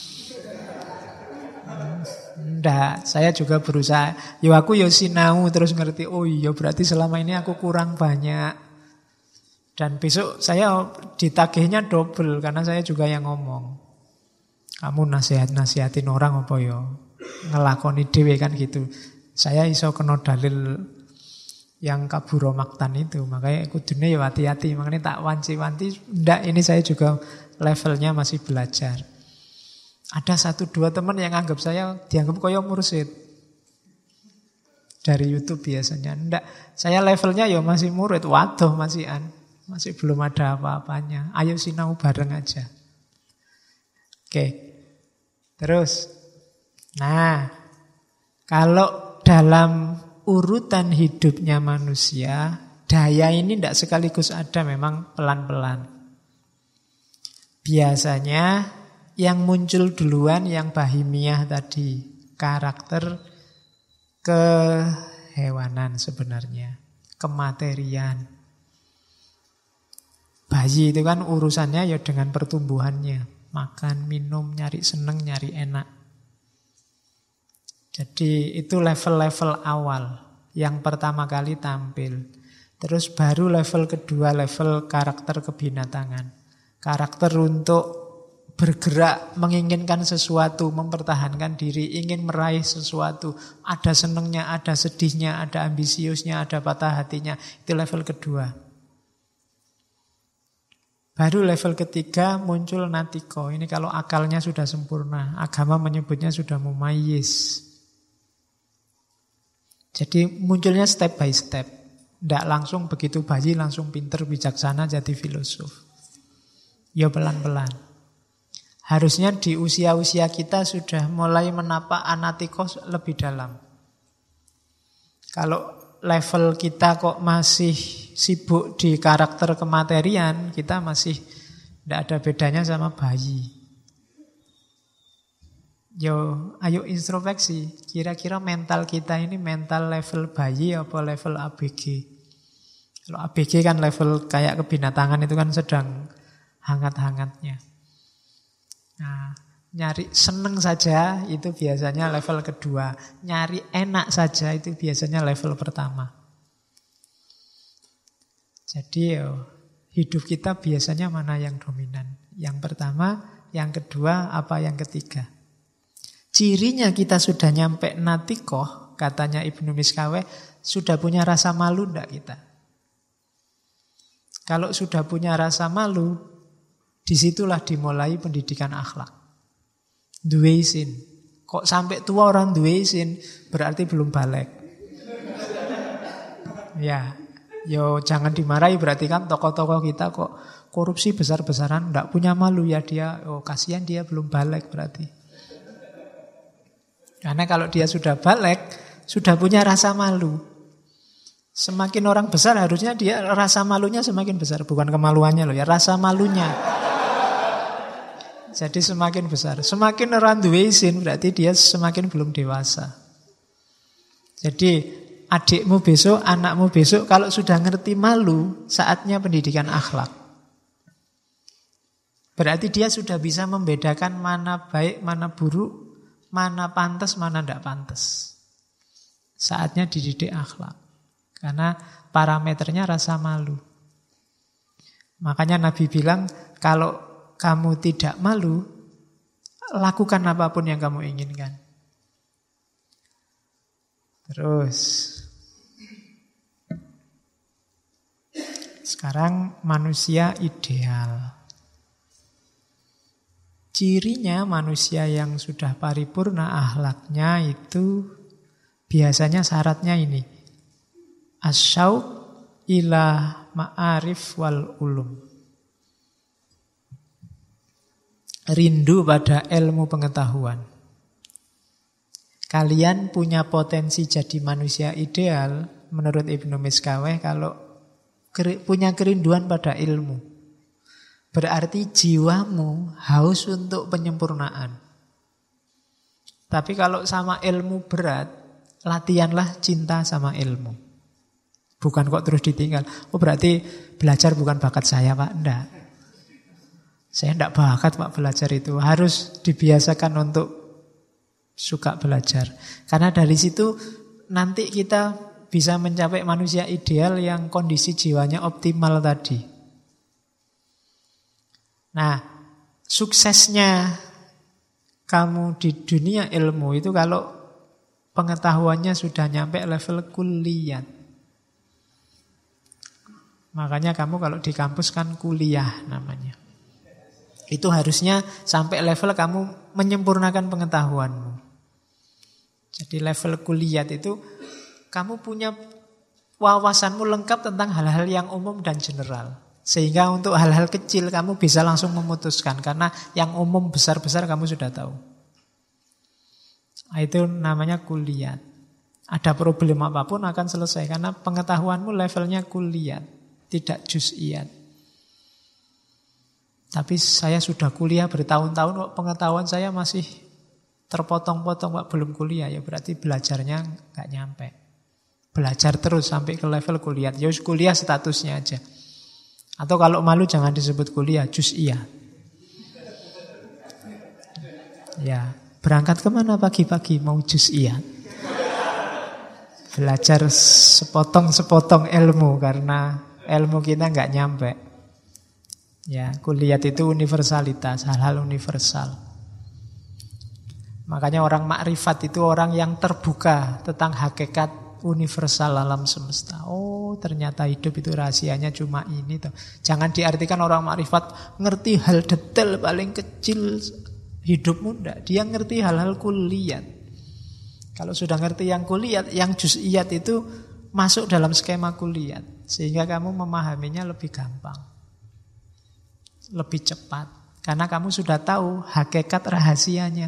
Enggak, saya juga berusaha. Ya aku ya sinau terus ngerti. Oh iya berarti selama ini aku kurang banyak. Dan besok saya ditagihnya double karena saya juga yang ngomong. Kamu nasihatin orang apa ya? Ngelakoni dhewe kan gitu. Saya iso kena dalil yang kaburo maktan itu. Makanya kudune ya hati-hati. Makanya tak wanci-wanci. Enggak, ini saya juga levelnya masih belajar. Ada 1-2 teman yang anggap saya dianggap kaya mursyid. Dari YouTube biasanya. Enggak, saya levelnya ya masih murid. Waduh masih belum ada apa-apanya. Ayo sinau bareng aja. Oke. Terus. Nah, kalau dalam urutan hidupnya manusia, daya ini tidak sekaligus ada, memang pelan-pelan. Biasanya yang muncul duluan yang bahimiah tadi, karakter kehewanan sebenarnya, kematerian. Bayi itu kan urusannya ya dengan pertumbuhannya, makan, minum, nyari seneng, nyari enak. Jadi itu level-level awal yang pertama kali tampil. Terus baru level kedua, level karakter kebinatangan. Karakter untuk bergerak, menginginkan sesuatu, mempertahankan diri, ingin meraih sesuatu. Ada senengnya, ada sedihnya, ada ambisiusnya, ada patah hatinya. Itu level kedua. Baru level ketiga muncul natiko. Ini kalau akalnya sudah sempurna. Agama menyebutnya sudah mumayyiz. Jadi munculnya step by step. Tidak langsung begitu bayi langsung pinter, bijaksana, jadi filosof. Ya pelan-pelan. Harusnya di usia-usia kita sudah mulai menapak anatiko lebih dalam. Kalau level kita kok masih sibuk di karakter kematerian, kita masih tidak ada bedanya sama bayi. Ayo introspeksi. Kira-kira mental kita ini mental level bayi apa level ABG? Kalau ABG kan level kayak kebinatangan, itu kan sedang hangat-hangatnya. Nah, nyari seneng saja itu biasanya level kedua. Nyari enak saja itu biasanya level pertama. Jadi hidup kita biasanya mana yang dominan? Yang pertama, yang kedua, apa yang ketiga? Cirinya kita sudah nyampe natikoh, katanya Ibnu Miskaweh, sudah punya rasa malu enggak kita? Kalau sudah punya rasa malu, disitulah dimulai pendidikan akhlak. Duwe isin. Kok sampai tua orang duwe isin, berarti belum balik. Ya, jangan dimarahi, berarti kan tokoh-tokoh kita kok korupsi besar-besaran, enggak punya malu ya dia. Kasihan dia belum balik berarti. Karena kalau dia sudah balik, sudah punya rasa malu. Semakin orang besar harusnya dia rasa malunya semakin besar. Bukan kemaluannya loh ya, rasa malunya. Jadi semakin besar. Semakin orang duwe isin berarti dia semakin belum dewasa. Jadi adikmu besok, anakmu besok kalau sudah ngerti malu, saatnya pendidikan akhlak. Berarti dia sudah bisa membedakan mana baik, mana buruk, mana pantas, mana tidak pantas. Saatnya dididik akhlak. Karena parameternya rasa malu. Makanya Nabi bilang, kalau kamu tidak malu, lakukan apapun yang kamu inginkan. Terus, sekarang manusia ideal. Cirinya manusia yang sudah paripurna akhlaknya itu biasanya syaratnya ini. Asyauq ila ma'arif wal ulum. Rindu pada ilmu pengetahuan. Kalian punya potensi jadi manusia ideal menurut Ibnu Miskaweh kalau punya kerinduan pada ilmu. Berarti jiwamu haus untuk penyempurnaan. Tapi kalau sama ilmu berat, latihanlah cinta sama ilmu. Bukan kok terus ditinggal. Berarti belajar bukan bakat saya, Pak. Enggak. Saya enggak bakat, Pak, belajar itu. Harus dibiasakan untuk suka belajar. Karena dari situ nanti kita bisa mencapai manusia ideal yang kondisi jiwanya optimal tadi. Nah, suksesnya kamu di dunia ilmu itu kalau pengetahuannya sudah nyampe level kuliah. Makanya kamu kalau di kampus kan kuliah namanya. Itu harusnya sampai level kamu menyempurnakan pengetahuanmu. Jadi level kuliah itu kamu punya wawasanmu lengkap tentang hal-hal yang umum dan general. Sehingga untuk hal-hal kecil kamu bisa langsung memutuskan. Karena yang umum besar-besar kamu sudah tahu. Itu namanya kuliah. Ada problem apapun akan selesai. Karena pengetahuanmu levelnya kuliah, tidak juz'iyat. Tapi saya sudah kuliah bertahun-tahun kok pengetahuan saya masih terpotong-potong, Pak, belum kuliah. Ya berarti belajarnya gak nyampe. Belajar terus sampai ke level kuliah. Ya kuliah statusnya aja. Atau kalau malu jangan disebut kuliah, juz'iyah. Ya, berangkat kemana pagi-pagi mau juz'iyah? Belajar sepotong-sepotong ilmu karena ilmu kita nggak nyampe. Ya, kulliyat itu universalitas, hal-hal universal. Makanya orang makrifat itu orang yang terbuka tentang hakikat universal alam semesta. Oh, ternyata hidup itu rahasianya cuma ini toh. Jangan diartikan orang makrifat ngerti hal detail paling kecil hidupmu, enggak. Dia ngerti hal-hal kulliyat. Kalau sudah ngerti yang kulliyat, yang juz'iyat itu masuk dalam skema kulliyat, sehingga kamu memahaminya lebih gampang, lebih cepat, karena kamu sudah tahu hakikat rahasianya.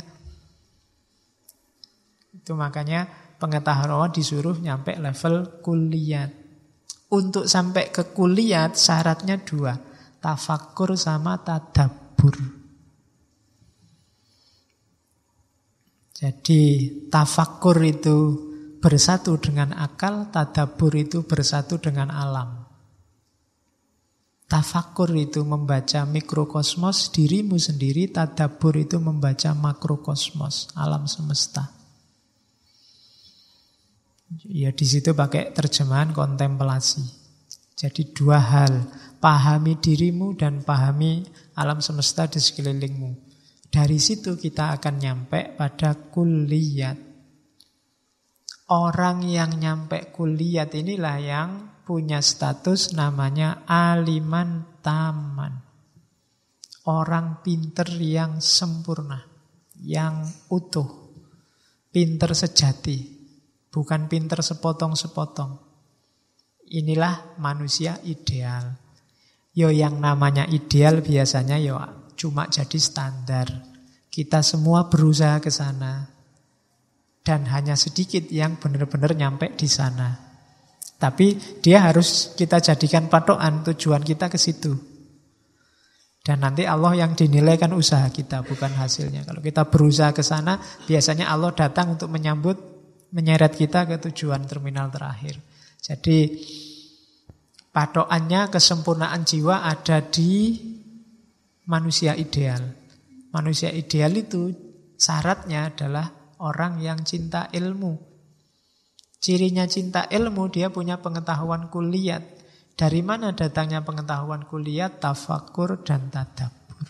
Itu makanya pengetahuan disuruh nyampe level kulliyat. Untuk sampai ke kulliyat syaratnya 2, tafakkur sama tadabbur. Jadi tafakkur itu bersatu dengan akal, tadabbur itu bersatu dengan alam. Tafakkur itu membaca mikrokosmos dirimu sendiri, tadabbur itu membaca makrokosmos alam semesta. Ya di situ pakai terjemahan kontemplasi. Jadi 2 hal, pahami dirimu dan pahami alam semesta di sekelilingmu. Dari situ kita akan nyampe pada kulliyat. Orang yang nyampe kulliyat inilah yang punya status namanya aliman taman. Orang pinter yang sempurna, yang utuh, pinter sejati, bukan pinter sepotong-sepotong. Inilah manusia ideal. Yo yang namanya ideal biasanya yo cuma jadi standar. Kita semua berusaha ke sana. Dan hanya sedikit yang benar-benar nyampe di sana. Tapi dia harus kita jadikan patokan, tujuan kita ke situ. Dan nanti Allah yang dinilai kan usaha kita, bukan hasilnya. Kalau kita berusaha ke sana, biasanya Allah datang untuk menyeret kita ke tujuan terminal terakhir. Jadi patokannya kesempurnaan jiwa ada di manusia ideal. Manusia ideal itu syaratnya adalah orang yang cinta ilmu. Cirinya cinta ilmu, dia punya pengetahuan kulliyat. Dari mana datangnya pengetahuan kulliyat? Tafakkur dan tadabbur.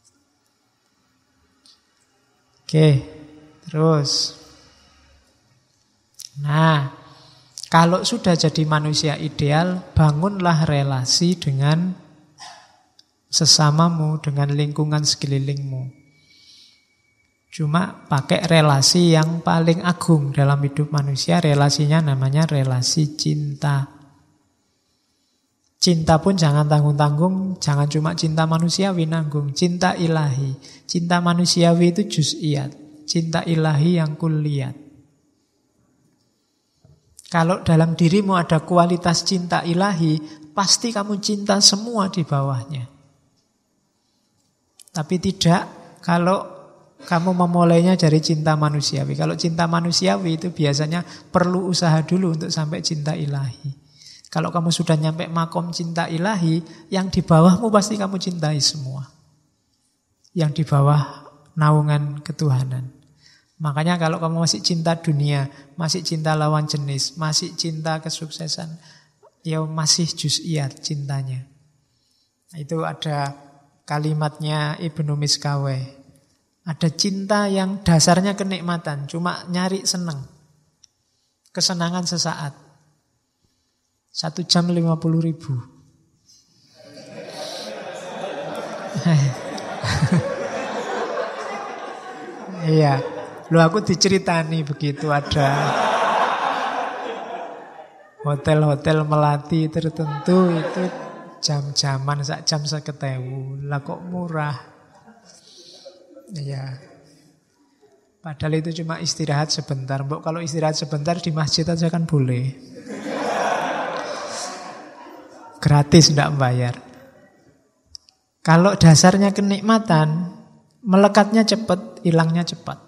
Oke, terus. Nah, kalau sudah jadi manusia ideal, bangunlah relasi dengan sesamamu, dengan lingkungan sekelilingmu. Cuma pakai relasi yang paling agung dalam hidup manusia, relasinya namanya relasi cinta. Cinta pun jangan tanggung-tanggung, jangan cuma cinta manusiawi nanggung, cinta ilahi. Cinta manusiawi itu juz'iyat, cinta ilahi yang kulliyat. Kalau dalam dirimu ada kualitas cinta ilahi, pasti kamu cinta semua di bawahnya. Tapi tidak kalau kamu memulainya dari cinta manusiawi. Kalau cinta manusiawi itu biasanya perlu usaha dulu untuk sampai cinta ilahi. Kalau kamu sudah nyampe makom cinta ilahi, yang di bawahmu pasti kamu cintai semua. Yang di bawah naungan ketuhanan. Makanya kalau kamu masih cinta dunia, masih cinta lawan jenis, masih cinta kesuksesan, ya masih juz'iyat cintanya. Itu ada kalimatnya Ibnu Miskaweh. Ada cinta yang dasarnya kenikmatan, cuma nyari seneng. Kesenangan sesaat. 1 jam 50.000. Iya. Loh aku diceritani begitu, ada hotel-hotel melati tertentu itu jam-jaman sak jam 50.000. Lah kok murah. Ya. Padahal itu cuma istirahat sebentar. Mbok kalau istirahat sebentar di masjid aja kan boleh. Gratis, tidak membayar. Kalau dasarnya kenikmatan, melekatnya cepat, hilangnya cepat.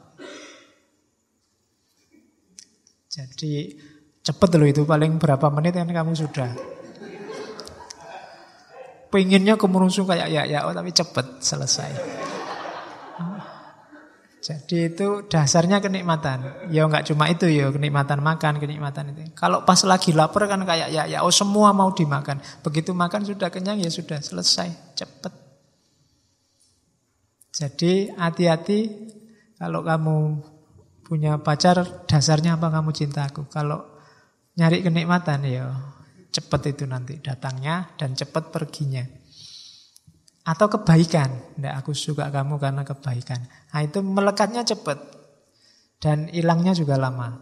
Jadi cepat loh itu, paling berapa menit kan kamu sudah. Pengennya kemerungsung kayak ya, tapi cepat selesai. Jadi itu dasarnya kenikmatan. Ya enggak cuma itu ya, kenikmatan makan, kenikmatan itu. Kalau pas lagi lapar kan kayak ya, semua mau dimakan. Begitu makan sudah kenyang ya sudah selesai, cepat. Jadi hati-hati kalau kamu punya pacar, dasarnya apa kamu cinta aku. Kalau nyari kenikmatan ya cepet itu nanti datangnya dan cepet perginya. Atau kebaikan, nggak aku suka kamu karena kebaikan. Nah itu melekatnya cepet dan hilangnya juga lama.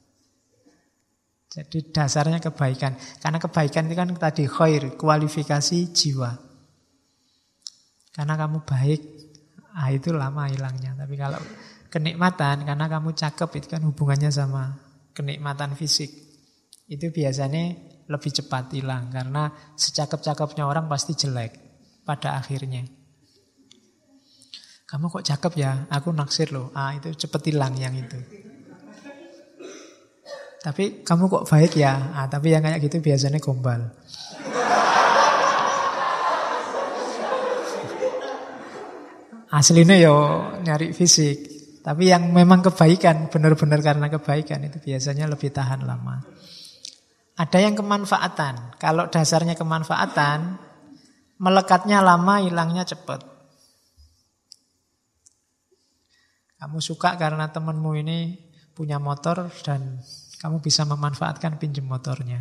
Jadi dasarnya kebaikan. Karena kebaikan itu kan tadi khair, kualifikasi jiwa. Karena kamu baik, itu lama hilangnya. Tapi kalau kenikmatan, karena kamu cakep, itu kan hubungannya sama kenikmatan fisik. Itu biasanya lebih cepat hilang. Karena secakep-cakepnya orang pasti jelek pada akhirnya. Kamu kok cakep ya? Aku naksir loh. Itu cepet hilang yang itu. Tapi kamu kok baik ya? Tapi yang kayak gitu biasanya gombal. Aslinya yo nyari fisik. Tapi yang memang kebaikan, benar-benar karena kebaikan, itu biasanya lebih tahan lama. Ada yang kemanfaatan. Kalau dasarnya kemanfaatan, melekatnya lama, hilangnya cepat. Kamu suka karena temanmu ini punya motor dan kamu bisa memanfaatkan pinjam motornya.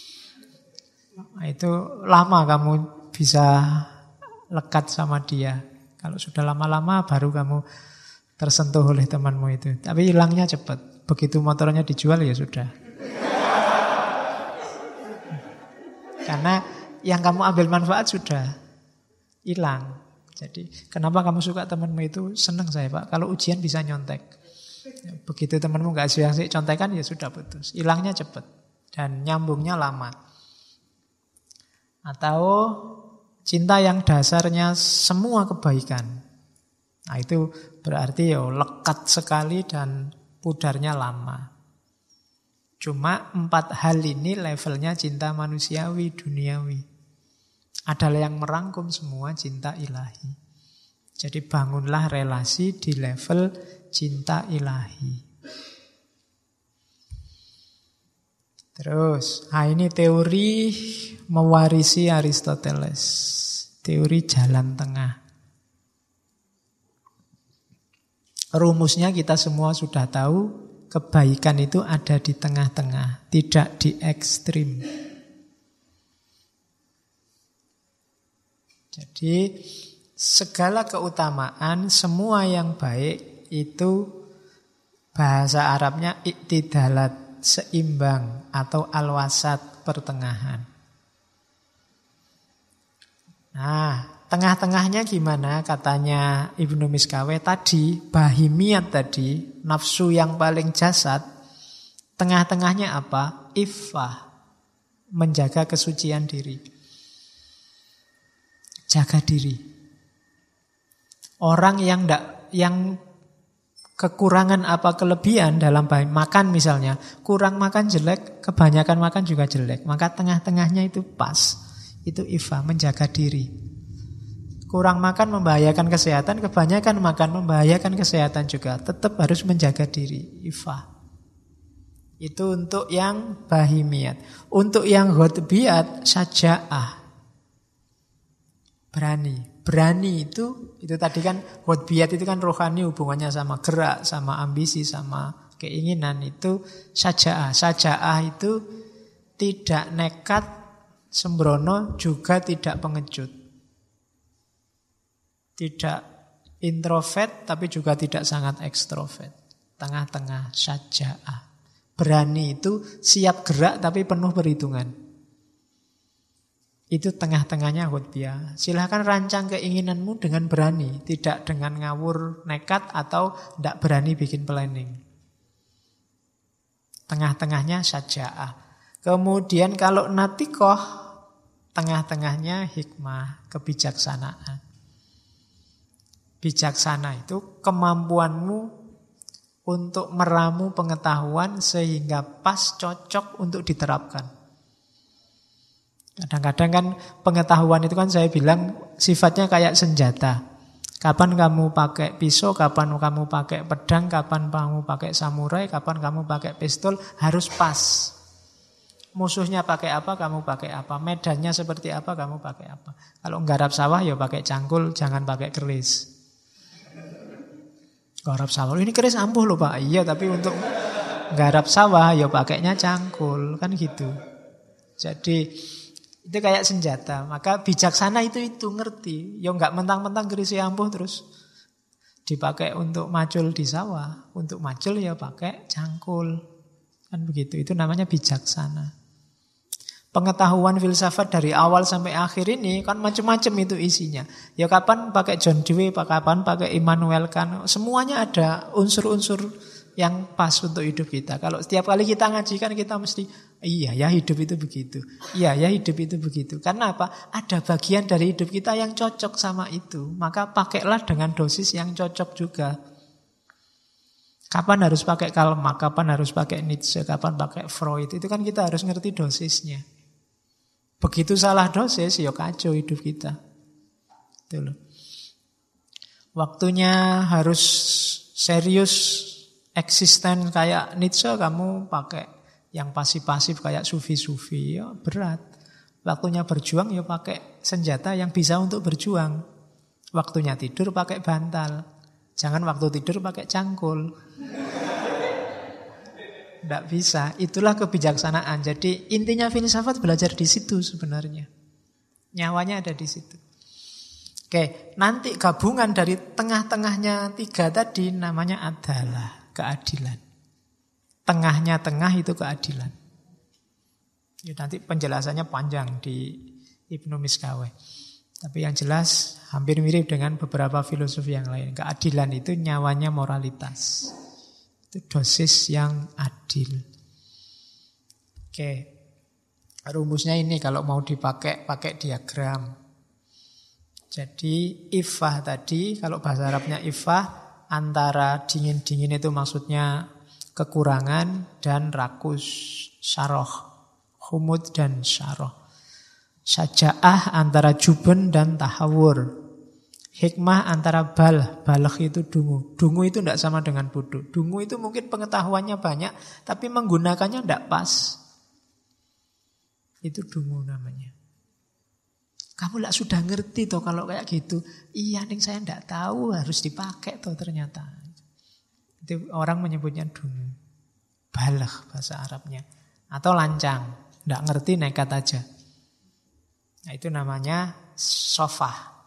Itu lama kamu bisa lekat sama dia. Kalau sudah lama-lama baru kamu tersentuh oleh temanmu itu. Tapi hilangnya cepat. Begitu motornya dijual ya sudah. Karena yang kamu ambil manfaat sudah hilang. Jadi kenapa kamu suka temanmu itu? Senang saya Pak. Kalau ujian bisa nyontek. Begitu temanmu gak asik-asik contekan ya sudah putus. Hilangnya cepat. Dan nyambungnya lama. Atau cinta yang dasarnya semua kebaikan. Nah itu berarti ya lekat sekali dan pudarnya lama. Cuma 4 hal ini levelnya cinta manusiawi, duniawi. Adalah yang merangkum semua cinta ilahi. Jadi bangunlah relasi di level cinta ilahi. Terus, ini teori mewarisi Aristoteles. Teori jalan tengah. Rumusnya kita semua sudah tahu, kebaikan itu ada di tengah-tengah, tidak di ekstrim. Jadi segala keutamaan, semua yang baik itu bahasa Arabnya iktidalat, seimbang atau al-wasat, pertengahan. Nah, tengah-tengahnya gimana? Katanya Ibnu Miskaweh tadi, bahimiyat tadi, nafsu yang paling jasad, tengah-tengahnya apa? Iffah, menjaga kesucian diri. Jaga diri. Orang yang kekurangan apa kelebihan dalam makan misalnya, kurang makan jelek, kebanyakan makan juga jelek. Maka tengah-tengahnya itu pas. Itu iffah, menjaga diri. Kurang makan membahayakan kesehatan, kebanyakan makan membahayakan kesehatan juga. Tetap harus menjaga diri, iffah. Itu untuk yang bahimiyat. Untuk yang ghotbiyat, syaja'ah. Berani itu tadi kan ghotbiyat itu kan rohani, hubungannya sama gerak, sama ambisi, sama keinginan. Itu syaja'ah. Syaja'ah itu tidak nekat, sembrono, juga tidak pengecut. Tidak introvert, tapi juga tidak sangat ekstrovert. Tengah-tengah, syaja'ah. Berani itu siap gerak tapi penuh perhitungan. Itu tengah-tengahnya ghotbiyah. Silahkan rancang keinginanmu dengan berani, tidak dengan ngawur, nekat, atau tidak berani bikin planning. Tengah-tengahnya syaja'ah. Kemudian kalau natikoh, tengah-tengahnya hikmah, kebijaksanaan. Bijaksana itu kemampuanmu untuk meramu pengetahuan sehingga pas, cocok untuk diterapkan. Kadang-kadang kan pengetahuan itu kan saya bilang sifatnya kayak senjata. Kapan kamu pakai pisau, kapan kamu pakai pedang, kapan kamu pakai samurai, kapan kamu pakai pistol, harus pas. Musuhnya pakai apa, kamu pakai apa. Medannya seperti apa, kamu pakai apa. Kalau nggarap sawah ya pakai cangkul, jangan pakai keris. Garap sawah. Ini keris ampuh loh Pak. Iya, tapi untuk garap sawah ya pakainya cangkul. Kan gitu. Jadi itu kayak senjata. Maka bijaksana itu ngerti. Ya nggak mentang-mentang keris ampuh terus dipakai untuk macul di sawah. Untuk macul ya pakai cangkul. Kan begitu. Itu namanya bijaksana. Pengetahuan filsafat dari awal sampai akhir ini kan macam-macam itu isinya. Ya kapan pakai John Dewey, kapan pakai Immanuel Kant. Semuanya ada unsur-unsur yang pas untuk hidup kita. Kalau setiap kali kita ngaji kan kita mesti, iya ya hidup itu begitu. Iya ya hidup itu begitu. Karena apa? Ada bagian dari hidup kita yang cocok sama itu. Maka pakailah dengan dosis yang cocok juga. Kapan harus pakai Karl Marx, kapan harus pakai Nietzsche, kapan pakai Freud. Itu kan kita harus ngerti dosisnya. Begitu salah dosis, ya kacau hidup kita. Itu loh. Waktunya harus serius, eksisten kayak Nietzsche, kamu pakai yang pasif-pasif kayak sufi-sufi, ya berat. Waktunya berjuang, ya pakai senjata yang bisa untuk berjuang. Waktunya tidur pakai bantal. Jangan waktu tidur pakai cangkul. Tidak bisa. Itulah kebijaksanaan. Jadi intinya filsafat belajar di situ sebenarnya. Nyawanya ada di situ. Oke, nanti gabungan dari tengah-tengahnya 3 tadi namanya adalah keadilan. Tengahnya tengah itu keadilan. Ya, nanti penjelasannya panjang di Ibnu Miskaweh. Tapi yang jelas hampir mirip dengan beberapa filosofi yang lain. Keadilan itu nyawanya moralitas. Itu dosis yang adil. Oke. Rumusnya ini kalau mau dipakai, pakai diagram. Jadi ifah tadi, kalau bahasa Arabnya ifah, antara dingin-dingin itu maksudnya kekurangan dan rakus, syarah. Humud dan syarah. Syaja'ah antara juben dan tahawur. Hikmah antara balagh itu dungu. Dungu itu tidak sama dengan bodoh. Dungu itu mungkin pengetahuannya banyak, tapi menggunakannya tidak pas. Itu dungu namanya. Kamu lah sudah ngerti toh kalau kayak gitu. Iya nih saya tidak tahu harus dipakai toh ternyata. Itu orang menyebutnya dungu. Balagh bahasa Arabnya. Atau lancang. Tidak ngerti nekat aja. Nah itu namanya sofah.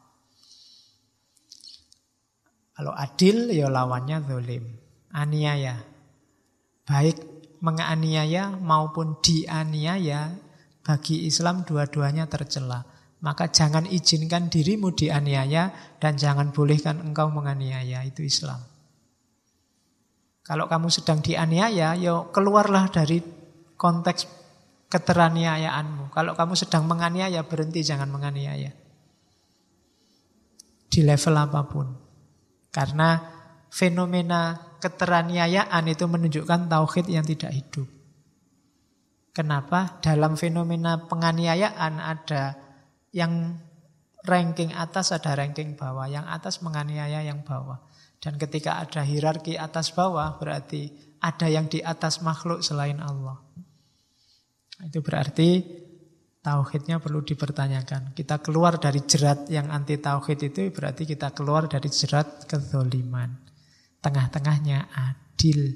Kalau adil, ya lawannya zalim. Aniaya. Baik menganiaya maupun dianiaya, bagi Islam dua-duanya tercela. Maka jangan izinkan dirimu dianiaya dan jangan bolehkan engkau menganiaya. Itu Islam. Kalau kamu sedang dianiaya, ya keluarlah dari konteks keteraniayaanmu. Kalau kamu sedang menganiaya, berhenti, jangan menganiaya. Di level apapun. Karena fenomena keteraniayaan itu menunjukkan tauhid yang tidak hidup. Kenapa? Dalam fenomena penganiayaan ada yang ranking atas, ada ranking bawah. Yang atas menganiaya yang bawah. Dan ketika ada hierarki atas bawah, berarti ada yang di atas makhluk selain Allah. Itu berarti tauhidnya perlu dipertanyakan. Kita keluar dari jerat yang anti tauhid itu berarti kita keluar dari jerat kezaliman. Tengah-tengahnya adil.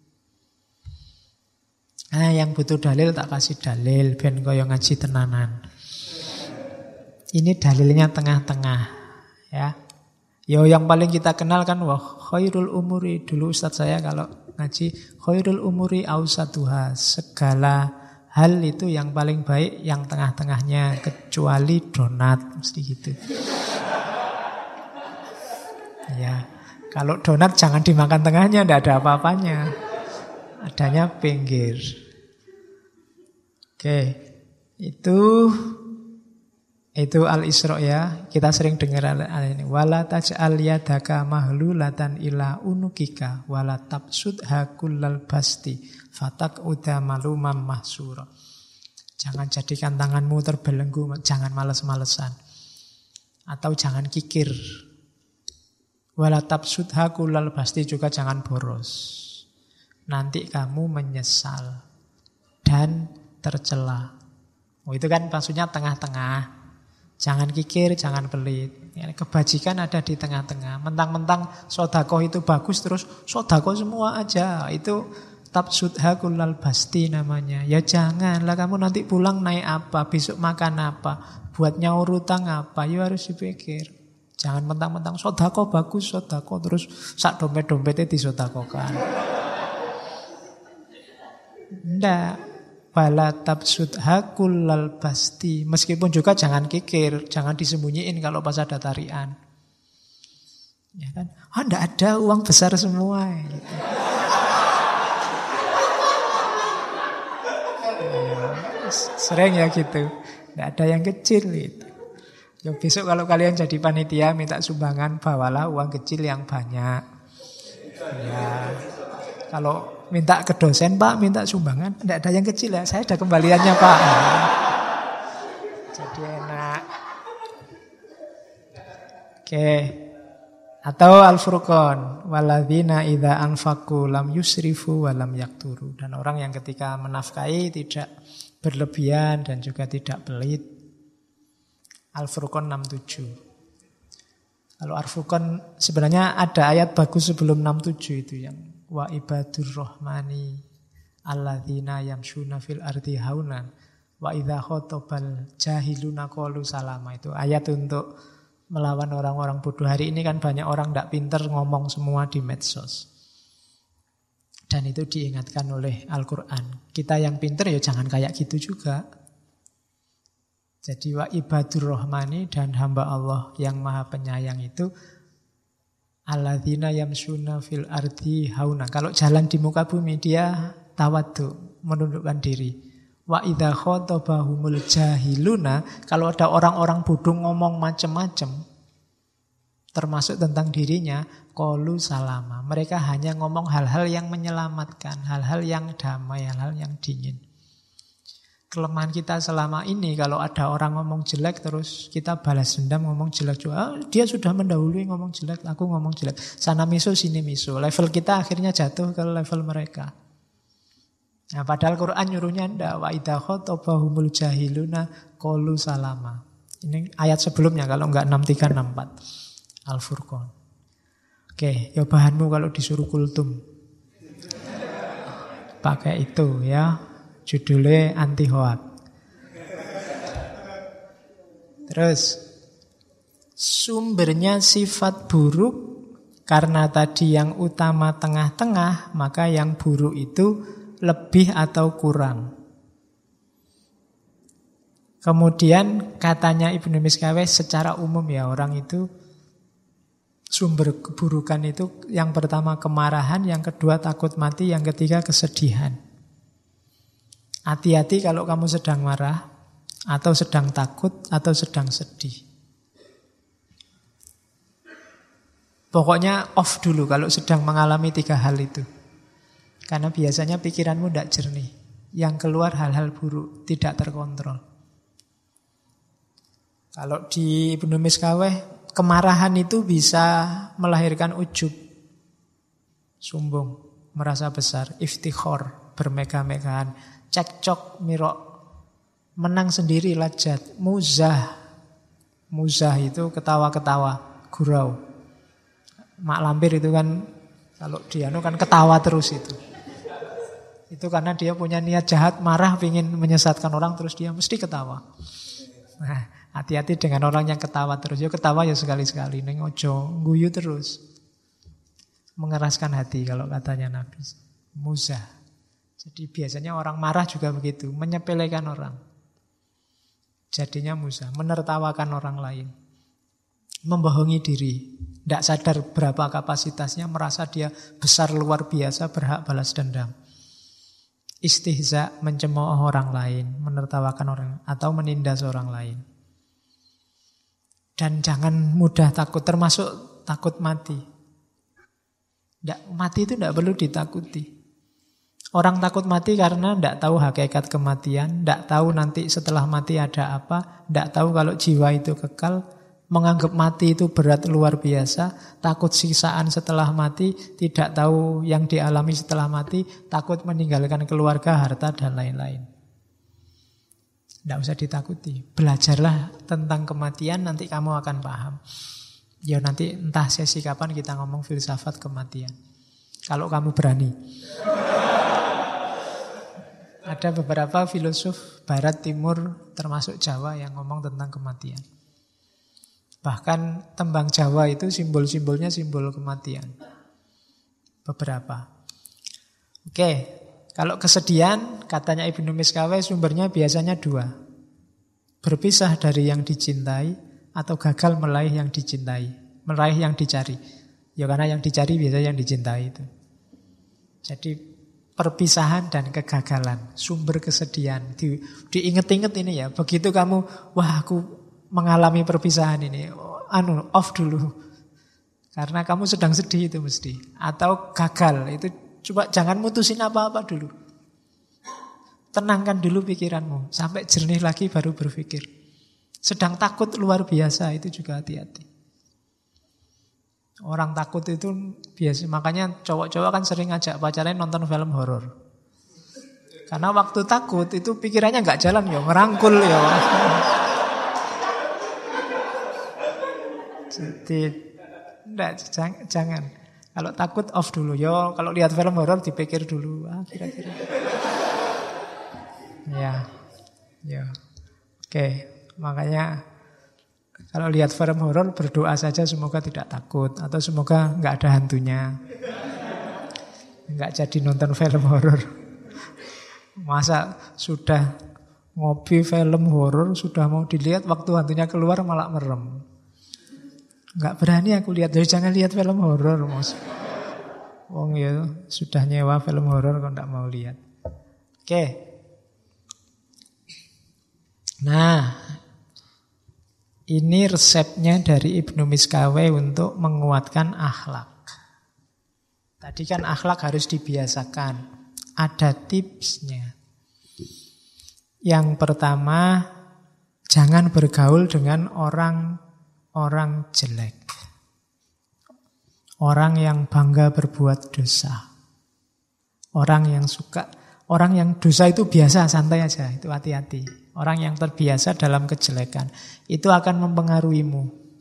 Nah, yang butuh dalil tak kasih dalil ben koyo ngaji tenanan. Ini dalilnya tengah-tengah, ya. Yo yang paling kita kenal kan wah khairul umuri, dulu ustaz saya kalau ngaji khairul umuri ausatuha, segala hal itu yang paling baik yang tengah-tengahnya, kecuali donat, mesti gitu. Ya, kalau donat jangan dimakan tengahnya, tidak ada apa-apanya. Adanya pinggir. Oke, itu Al-Isra ya. Kita sering dengar ini. Wala taj'al yadaka mahlulatan ila unukika wala tabsudha kullal basti fatak uda malumam mahsura. Jangan jadikan tanganmu terbelenggu, jangan males-malesan. Atau jangan kikir. Wala tabsudha kullal basti, juga jangan boros. Nanti kamu menyesal dan tercela. Oh, itu kan maksudnya tengah-tengah. Jangan kikir, jangan pelit. Ya, kebajikan ada di tengah-tengah. Mentang-mentang sodakoh itu bagus, terus sodakoh semua aja. Itu tabsudha kullal basti namanya. Ya janganlah, kamu nanti pulang naik apa, besok makan apa, buat nyaur utang apa, ya harus dipikir. Jangan mentang-mentang sodakoh bagus, sodakoh terus sak dompet-dompetnya disodakohkan. Ndak. Bala tabsudha kullal basti. Meskipun juga jangan kikir, jangan disembunyiin kalau pas ada tarian. Ya kan? Ndak ada uang besar semua gitu. Ya, sering ya gitu. Ndak ada yang kecil gitu. Ya besok kalau kalian jadi panitia minta sumbangan, bawalah uang kecil yang banyak. Ya. Kalau minta ke dosen, Pak, minta sumbangan, tidak ada yang kecil ya, saya ada kembaliannya, Pak. Jadi enak. Oke. Atau Al-Furqan, walladzina idza anfaqu lam yusrifu wa lam yakturu. Dan orang yang ketika menafkahi tidak berlebihan dan juga tidak pelit. Al-Furqan 67. Kalau Al-Furqan sebenarnya ada ayat bagus sebelum 67 itu yang wa ibadur rahmani alladzina yamshuna fil ardi haunan wa idza khatabal jahiluna qalu salama. Itu ayat untuk melawan orang-orang bodoh. Hari ini kan banyak orang tidak pintar ngomong semua di medsos. Dan itu diingatkan oleh Al-Quran. Kita yang pintar ya jangan kayak gitu juga. Jadi wa ibadur rahmani dan hamba Allah yang maha penyayang itu alladzina yamshuna fil ardi hauna. Kalau jalan di muka bumi dia tawadhu, menundukkan diri. Wa idza khatabahumul jahiluna, kalau ada orang-orang bodoh ngomong macam-macam termasuk tentang dirinya, qalu salama. Mereka hanya ngomong hal-hal yang menyelamatkan, hal-hal yang damai, hal-hal yang dingin. Kelemahan kita selama ini kalau ada orang ngomong jelek terus kita balas dendam ngomong jelek juga. Dia sudah mendahului ngomong jelek, aku ngomong jelek. Sana miso sini miso. Level kita akhirnya jatuh ke level mereka. Nah, padahal Quran nyuruhnya ndak, wa idza khatabahumul jahiluna qalu salama. Ini ayat sebelumnya kalau enggak 63 64. Al-Furqan. Oke, ya bahanmu kalau disuruh kultum. Pakai itu ya. Judulnya anti hoak. Terus sumbernya sifat buruk karena tadi yang utama tengah-tengah, maka yang buruk itu lebih atau kurang. Kemudian katanya Ibnu Miskaweh secara umum ya orang itu sumber keburukan itu yang pertama kemarahan, yang kedua takut mati, yang ketiga kesedihan. Hati-hati kalau kamu sedang marah, atau sedang takut, atau sedang sedih. Pokoknya off dulu kalau sedang mengalami 3 hal itu. Karena biasanya pikiranmu tidak jernih. Yang keluar hal-hal buruk, tidak terkontrol. Kalau di Ibnu Miskaweh, kemarahan itu bisa melahirkan ujub, sombong, merasa besar, iftikhor, bermegah-megahan. Cekcok mirok, menang sendiri lajat, muzah itu ketawa-ketawa, gurau. Mak lampir itu kan kalau dia kan ketawa terus itu karena dia punya niat jahat, marah, ingin menyesatkan orang, terus dia mesti ketawa. Nah, hati-hati dengan orang yang ketawa terus. Ya ketawa ya sekali-sekali, neng ojo guyu terus, mengeraskan hati kalau katanya Nabi. Muzah. Jadi biasanya orang marah juga begitu, menyepelekan orang. Jadinya musah, menertawakan orang lain. Membohongi diri, tidak sadar berapa kapasitasnya, merasa dia besar luar biasa, berhak balas dendam. Istihza, mencemooh orang lain, menertawakan orang atau menindas orang lain. Dan jangan mudah takut, termasuk takut mati. Mati itu tidak perlu ditakuti. Orang takut mati karena tidak tahu hakikat kematian, tidak tahu nanti setelah mati ada apa, tidak tahu kalau jiwa itu kekal, menganggap mati itu berat luar biasa, takut siksaan setelah mati, tidak tahu yang dialami setelah mati, takut meninggalkan keluarga, harta, dan lain-lain. Tidak usah ditakuti. Belajarlah tentang kematian, nanti kamu akan paham. Ya nanti entah sesi kapan kita ngomong filsafat kematian. Kalau kamu berani. Ada beberapa filosof barat timur termasuk Jawa yang ngomong tentang kematian. Bahkan tembang Jawa itu simbol-simbolnya simbol kematian. Beberapa. Oke, kalau kesedihan katanya Ibnu Miskaweh sumbernya biasanya dua. Berpisah dari yang dicintai atau gagal meraih yang dicintai, meraih yang dicari. Ya karena yang dicari biasanya yang dicintai itu. Jadi perpisahan dan kegagalan, sumber kesedihan. Diinget-inget ini ya, begitu kamu, wah aku mengalami perpisahan ini, off dulu. Karena kamu sedang sedih itu mesti. Atau gagal, itu coba jangan mutusin apa-apa dulu. Tenangkan dulu pikiranmu, sampai jernih lagi baru berpikir. Sedang takut luar biasa, itu juga hati-hati. Orang takut itu biasa, makanya cowok-cowok kan sering ngajak pacarnya nonton film horor. Karena waktu takut itu pikirannya nggak jalan ya, ngerangkul ya. Jadi enggak, jangan. Kalau takut off dulu yo. Kalau lihat film horor dipikir dulu, kira-kira. Ya. Oke, makanya kalau lihat film horor berdoa saja semoga tidak takut atau semoga nggak ada hantunya. Nggak jadi nonton film horor. Masa sudah ngopi film horor sudah mau dilihat waktu hantunya keluar malah merem. Nggak berani aku lihat. Jadi jangan lihat film horor, Mas. Wong ya sudah nyewa film horor kok nggak mau lihat. Oke. Nah, ini resepnya dari Ibnu Miskaweh untuk menguatkan akhlak. Tadi kan akhlak harus dibiasakan. Ada tipsnya. Yang pertama, jangan bergaul dengan orang jelek. Orang yang bangga berbuat dosa. Orang yang dosa itu biasa, santai aja, itu hati-hati. Orang yang terbiasa dalam kejelekan itu akan mempengaruhimu.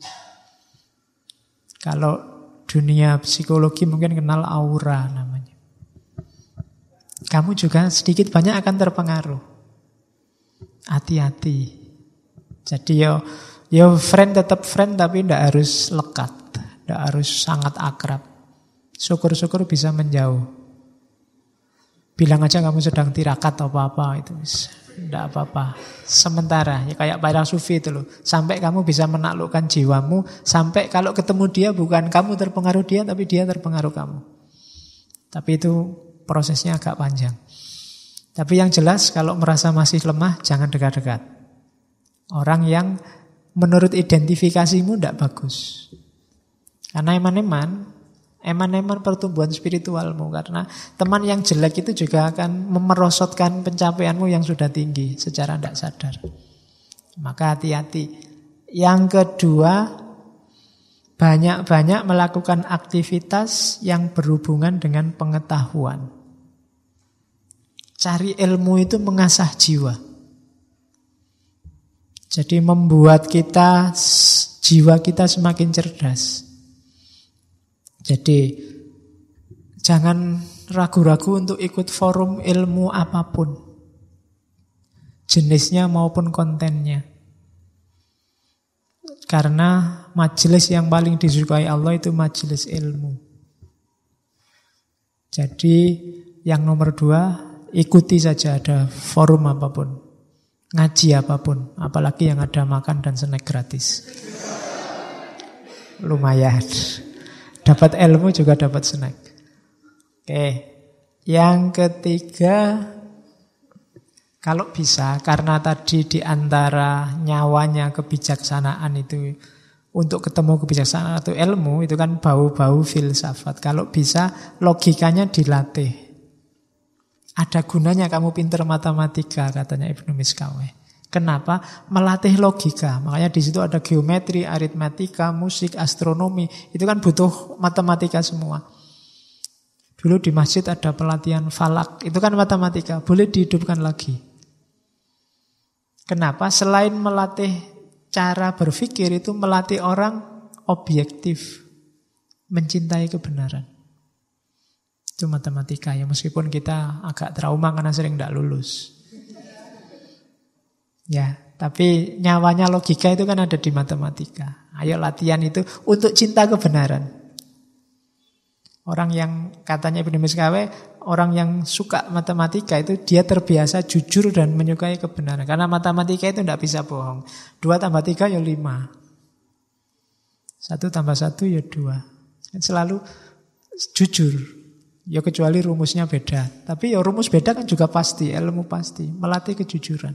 Kalau dunia psikologi mungkin kenal aura namanya. Kamu juga sedikit banyak akan terpengaruh. Hati-hati. Jadi yo friend tetap friend tapi tidak harus lekat, tidak harus sangat akrab. Syukur-syukur bisa menjauh. Bilang aja kamu sedang tirakat atau apa-apa itu bisa. Tidak apa-apa. Sementara, ya kayak para sufi itu loh. Sampai kamu bisa menaklukkan jiwamu. Sampai kalau ketemu dia bukan kamu terpengaruh dia, tapi dia terpengaruh kamu. Tapi itu prosesnya agak panjang. Tapi yang jelas kalau merasa masih lemah, jangan dekat-dekat. Orang yang menurut identifikasimu tidak bagus. Karena eman-eman pertumbuhan spiritualmu. Karena teman yang jelek itu juga akan memerosotkan pencapaianmu yang sudah tinggi secara tidak sadar. Maka hati-hati. Yang kedua, banyak-banyak melakukan aktivitas yang berhubungan dengan pengetahuan. Cari ilmu itu mengasah jiwa. Jadi membuat jiwa kita semakin cerdas. Jadi jangan ragu-ragu untuk ikut forum ilmu apapun. Jenisnya maupun kontennya. Karena majelis yang paling disukai Allah itu majelis ilmu. Jadi yang nomor 2, ikuti saja ada forum apapun. Ngaji apapun. Apalagi yang ada makan dan snack gratis. Lumayan. Dapat ilmu juga dapat snack. Oke. Yang ketiga, kalau bisa, karena tadi di antara nyawanya kebijaksanaan itu, untuk ketemu kebijaksanaan atau ilmu, itu kan bau-bau filsafat. Kalau bisa, logikanya dilatih. Ada gunanya kamu pinter matematika, katanya Ibnu Miskaweh. Kenapa? Melatih logika. Makanya di situ ada geometri, aritmatika, musik, astronomi. Itu kan butuh matematika semua. Dulu di masjid ada pelatihan falak. Itu kan matematika. Boleh dihidupkan lagi. Kenapa? Selain melatih cara berpikir, itu melatih orang objektif, mencintai kebenaran. Itu matematika ya, meskipun kita agak trauma karena sering tidak lulus. Ya, tapi nyawanya logika itu kan ada di matematika. Ayo latihan itu untuk cinta kebenaran. Orang yang katanya Ibnu Miskawe, orang yang suka matematika itu dia terbiasa jujur dan menyukai kebenaran. Karena matematika itu tidak bisa bohong. 2 tambah 3 ya 5. 1 tambah 1 ya 2. Selalu jujur. Ya kecuali rumusnya beda. Tapi ya rumus beda kan juga pasti, ilmu pasti. Melatih kejujuran.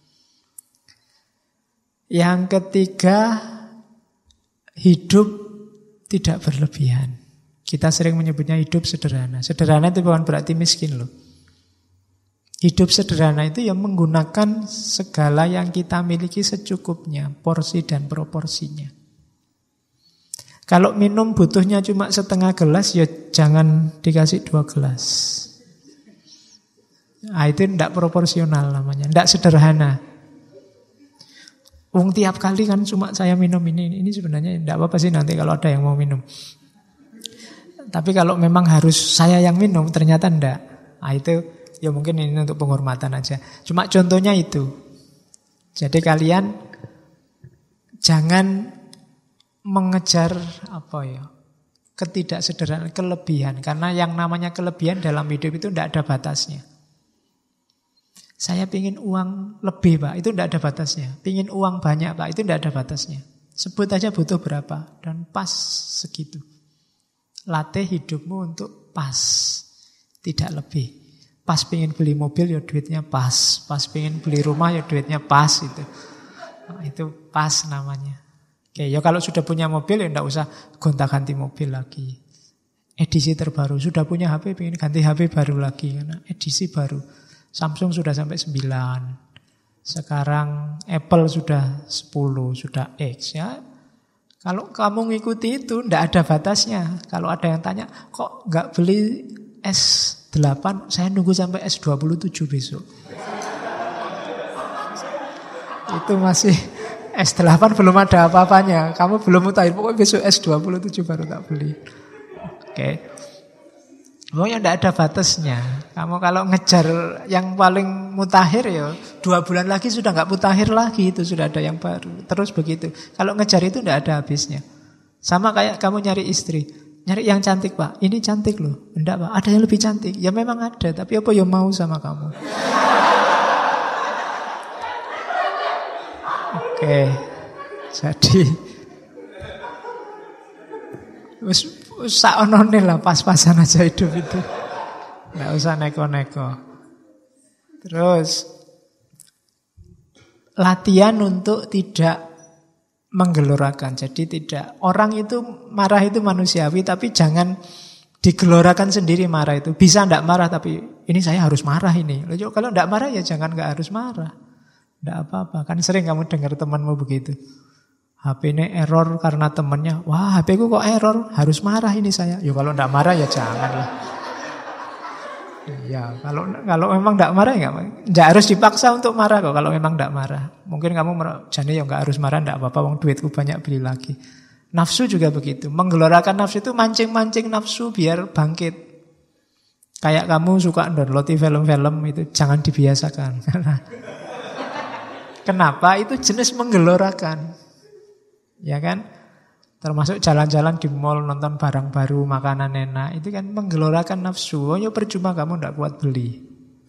Yang ketiga, hidup tidak berlebihan. Kita sering menyebutnya hidup sederhana. Sederhana itu bukan berarti miskin loh. Hidup sederhana itu yang menggunakan segala yang kita miliki secukupnya, porsi dan proporsinya. Kalau minum butuhnya cuma setengah gelas, ya jangan dikasih 2 gelas. Nah, itu tidak proporsional namanya, tidak sederhana. Tiap kali kan cuma saya minum ini sebenarnya tidak apa-apa sih nanti kalau ada yang mau minum. Tapi kalau memang harus saya yang minum, ternyata enggak. Nah itu ya mungkin ini untuk penghormatan aja. Cuma contohnya itu. Jadi kalian jangan mengejar ketidaksederhanaan, kelebihan. Karena yang namanya kelebihan dalam hidup itu enggak ada batasnya. Saya pingin uang lebih Pak, itu enggak ada batasnya. Pingin uang banyak Pak, itu enggak ada batasnya. Sebut aja butuh berapa dan pas segitu. Latih hidupmu untuk pas, tidak lebih. Pas pengen beli mobil ya duitnya pas. Pas pengen beli rumah ya duitnya pas itu. Nah, itu pas namanya. Oke, ya kalau sudah punya mobil ya enggak usah gonta-ganti mobil lagi. Edisi terbaru, sudah punya HP pengen ganti HP baru lagi karena edisi baru. Samsung sudah sampai 9. Sekarang Apple sudah 10, sudah X ya. Kalau kamu ngikuti itu, tidak ada batasnya. Kalau ada yang tanya, kok nggak beli S8, saya nunggu sampai S27 besok. Itu masih S8 belum ada apa-apanya. Kamu belum mutakhir, pokoknya besok S27 baru tak beli. Oke. Pokoknya tidak ada batasnya. Kamu kalau ngejar yang paling mutakhir ya 2 bulan lagi sudah nggak mutakhir lagi, itu sudah ada yang baru. Terus begitu. Kalau ngejar itu tidak ada habisnya. Sama kayak kamu nyari istri, nyari yang cantik Pak. Ini cantik loh. Enggak Pak, ada yang lebih cantik. Ya memang ada, tapi apa yang mau sama kamu? Oke. Jadi saonone lah, pas-pasan aja hidup itu. Nggak usah neko-neko. Terus latihan untuk tidak menggelorakan. Jadi tidak, orang itu marah itu manusiawi, tapi jangan digelorakan sendiri marah itu. Bisa enggak marah, tapi ini saya harus marah ini. Kalau enggak marah ya jangan enggak harus marah. Enggak apa-apa. Kan sering kamu dengar temanmu begitu. HP ini error karena temannya. Wah, HP ku kok error, harus marah ini saya. Ya kalau enggak marah ya janganlah. Ya, kalau memang enggak marah ya enggak harus dipaksa untuk marah kok kalau memang enggak marah. Mungkin kamu jane ya enggak harus marah, enggak apa-apa, wong duitku banyak beli lagi. Nafsu juga begitu. Menggelorakan nafsu itu mancing-mancing nafsu biar bangkit. Kayak kamu suka download film-film itu jangan dibiasakan. Kenapa? Itu jenis menggelorakan. Ya kan? Termasuk jalan-jalan di mall, nonton barang baru, makanan enak. Itu kan menggelorakan nafsu. Oh ya percuma kamu tidak kuat beli.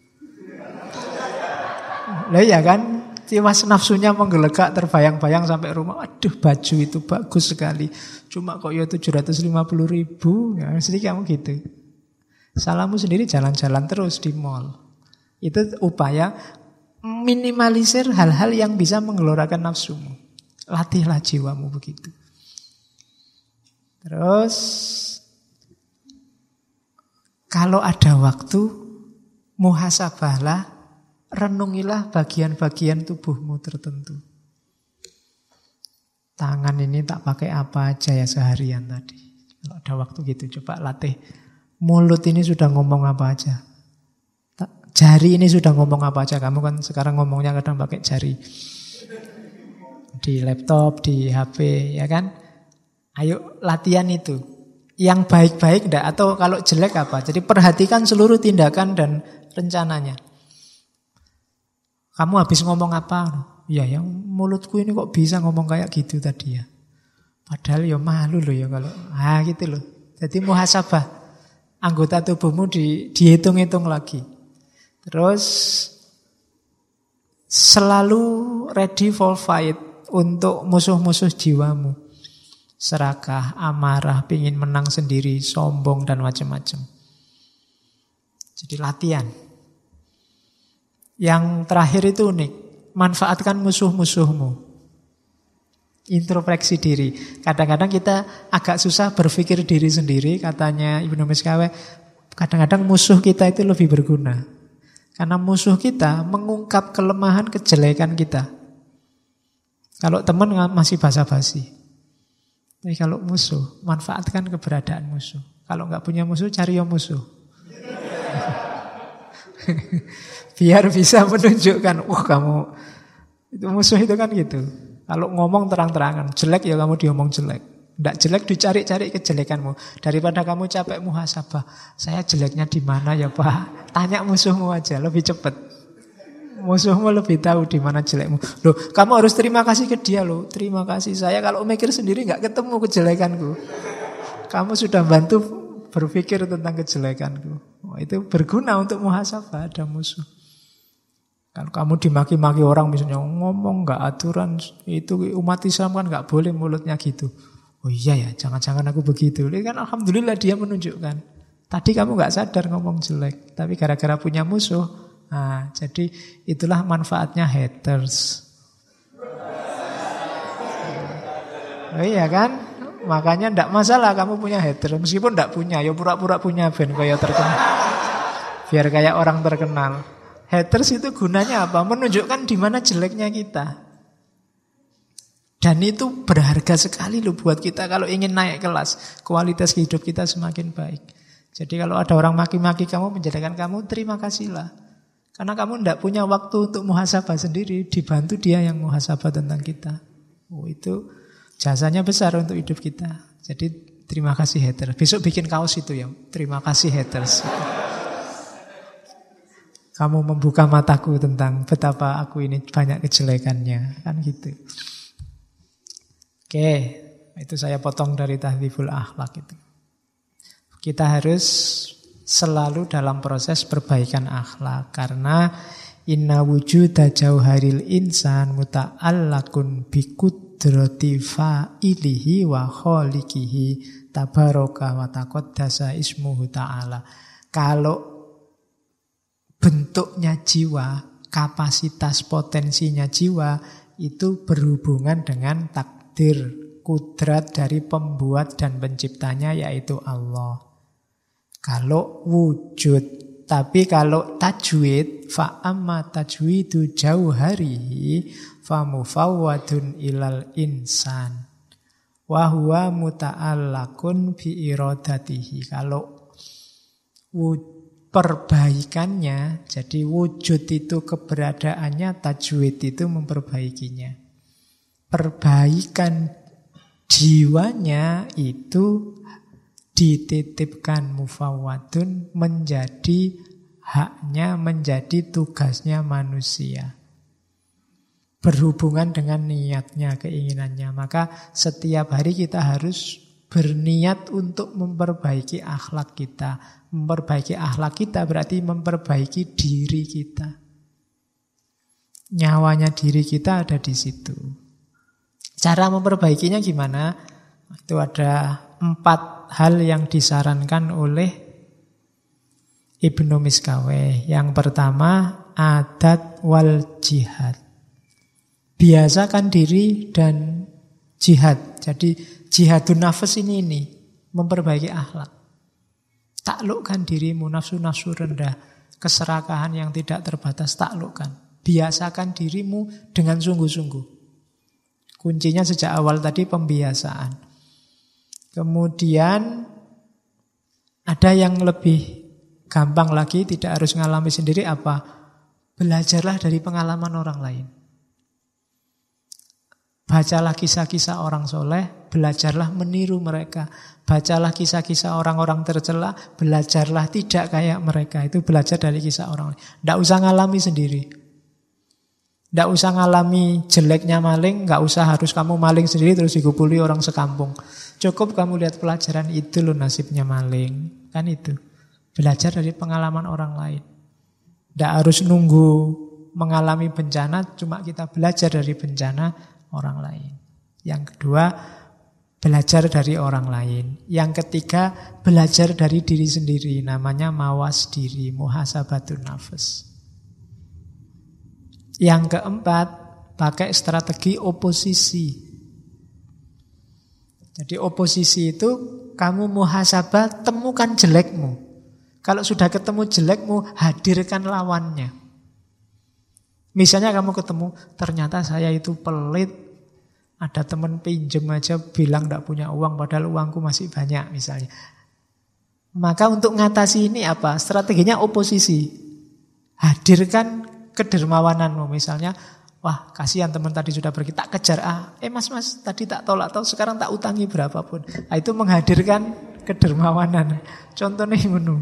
Lah ya kan? Tiwas nafsunya menggelegak, terbayang-bayang sampai rumah. Aduh baju itu bagus sekali. Cuma kok ya 750.000. Ya, mesti kamu gitu. Salahmu sendiri jalan-jalan terus di mall. Itu upaya minimalisir hal-hal yang bisa menggelorakan nafsumu. Latihlah jiwamu begitu. Terus kalau ada waktu, muhasabahlah, renungilah bagian-bagian tubuhmu tertentu. Tangan ini tak pakai apa aja ya seharian tadi. Kalau ada waktu gitu coba latih. Mulut ini sudah ngomong apa aja. Jari ini sudah ngomong apa aja. Kamu kan sekarang ngomongnya kadang pakai jari. Di laptop, di HP, ya kan? Ayo latihan itu. Yang baik-baik enggak, atau kalau jelek apa. Jadi perhatikan seluruh tindakan dan rencananya. Kamu habis ngomong apa? Ya, yang mulutku ini kok bisa ngomong kayak gitu tadi ya. Padahal ya malu loh ya kalau. Gitu loh. Jadi muhasabah. Anggota tubuhmu dihitung-hitung lagi. Terus selalu ready for fight untuk musuh-musuh jiwamu. Serakah, amarah, pingin menang sendiri, sombong dan macam-macam. Jadi latihan. Yang terakhir itu unik. Manfaatkan musuh-musuhmu. Introspeksi diri. Kadang-kadang kita agak susah berpikir diri sendiri. Katanya Ibnu Miskaweh, kadang-kadang musuh kita itu lebih berguna. Karena musuh kita mengungkap kelemahan, kejelekan kita. Kalau teman masih basa-basi. Tapi kalau musuh, manfaatkan keberadaan musuh. Kalau nggak punya musuh, cari yang musuh. Biar bisa menunjukkan, kamu itu musuh itu kan gitu. Kalau ngomong terang-terangan, jelek ya kamu diomong jelek. Nggak jelek dicari-cari kejelekanmu. Daripada kamu capek muhasabah, saya jeleknya di mana ya Pak? Tanya musuhmu aja, lebih cepat. Musuhmu lebih tahu di mana jelekmu. Loh, kamu harus terima kasih ke dia loh. Terima kasih, saya kalau mikir sendiri nggak ketemu kejelekanku. Kamu sudah bantu berpikir tentang kejelekanku. Itu berguna untuk muhasabah, ada musuh. Kalau kamu dimaki-maki orang misalnya ngomong nggak aturan, itu umat Islam kan nggak boleh mulutnya gitu. Oh iya ya, jangan-jangan aku begitu. Ini kan alhamdulillah dia menunjukkan. Tadi kamu nggak sadar ngomong jelek, tapi gara-gara punya musuh. Nah, jadi itulah manfaatnya haters. Oh iya kan? Makanya ndak masalah kamu punya haters. Meskipun ndak punya, ya pura-pura punya ben kayak terkenal. Biar kayak orang terkenal. Haters itu gunanya apa? Menunjukkan di mana jeleknya kita. Dan itu berharga sekali loh buat kita kalau ingin naik kelas. Kualitas hidup kita semakin baik. Jadi kalau ada orang maki-maki kamu, menjadikan kamu, terima kasihlah. Karena kamu tidak punya waktu untuk muhasabah sendiri. Dibantu dia yang muhasabah tentang kita. Itu jasanya besar untuk hidup kita. Jadi terima kasih haters. Besok bikin kaos itu ya. Terima kasih haters. Kamu membuka mataku tentang betapa aku ini banyak kejelekannya. Kan gitu. Oke, itu saya potong dari Tahdzibul Akhlak itu. Kita harus selalu dalam proses perbaikan akhlak. Karena inna wujuda jauharil insan muta'allakun bikudrati fa'ilihi wa kholikihi tabaraka wa taqaddasa ismuhu ta'ala. Kalau bentuknya jiwa, kapasitas potensinya jiwa itu berhubungan dengan takdir, kudrat dari pembuat dan penciptanya yaitu Allah. Kalau wujud, tapi kalau tajwid, fa'amma tajwidu jauharihi famufawwadun ilal insan wa huwa muta'allakun bi iradatihi. Kalau perbaikannya, jadi wujud itu keberadaannya, tajwid itu memperbaikinya. Perbaikan jiwanya itu dititipkan mufawwadun, menjadi haknya, menjadi tugasnya manusia. Berhubungan dengan niatnya, keinginannya. Maka setiap hari kita harus berniat untuk memperbaiki akhlak kita. Memperbaiki akhlak kita berarti memperbaiki diri kita. Nyawanya diri kita ada di situ. Cara memperbaikinya gimana? Itu ada 4 hal yang disarankan oleh Ibnu Miskaweh. Yang pertama, adat wal jihad. Biasakan diri dan jihad. Jadi jihadun nafas ini memperbaiki akhlak. Taklukkan dirimu, nafsu-nafsu rendah, keserakahan yang tidak terbatas, taklukkan. Biasakan dirimu dengan sungguh-sungguh. Kuncinya sejak awal tadi pembiasaan. Kemudian ada yang lebih gampang lagi, tidak harus ngalami sendiri apa? Belajarlah dari pengalaman orang lain. Bacalah kisah-kisah orang soleh, belajarlah meniru mereka. Bacalah kisah-kisah orang-orang tercela, belajarlah tidak kayak mereka. Itu belajar dari kisah orang lain. Tidak usah ngalami sendiri. Tidak usah ngalami jeleknya maling, nggak usah harus kamu maling sendiri terus digupuli orang sekampung. Cukup kamu lihat pelajaran, itu loh nasibnya maling. Kan itu. Belajar dari pengalaman orang lain. Tidak harus nunggu mengalami bencana, cuma kita belajar dari bencana orang lain. Yang kedua, belajar dari orang lain. Yang ketiga, belajar dari diri sendiri. Namanya mawas diri, muhasabatun nafas. Yang keempat, pakai strategi oposisi. Jadi oposisi itu kamu muhasabah, temukan jelekmu. Kalau sudah ketemu jelekmu, hadirkan lawannya. Misalnya kamu ketemu, ternyata saya itu pelit. Ada teman pinjem aja bilang tidak punya uang, padahal uangku masih banyak misalnya. Maka untuk ngatasi ini apa? Strateginya oposisi. Hadirkan kedermawananmu. Misalnya, wah kasihan teman tadi sudah pergi, tak kejar. Mas tadi tak tolak, sekarang tak utangi berapapun. Itu menghadirkan kedermawanan. Contohnya ngono.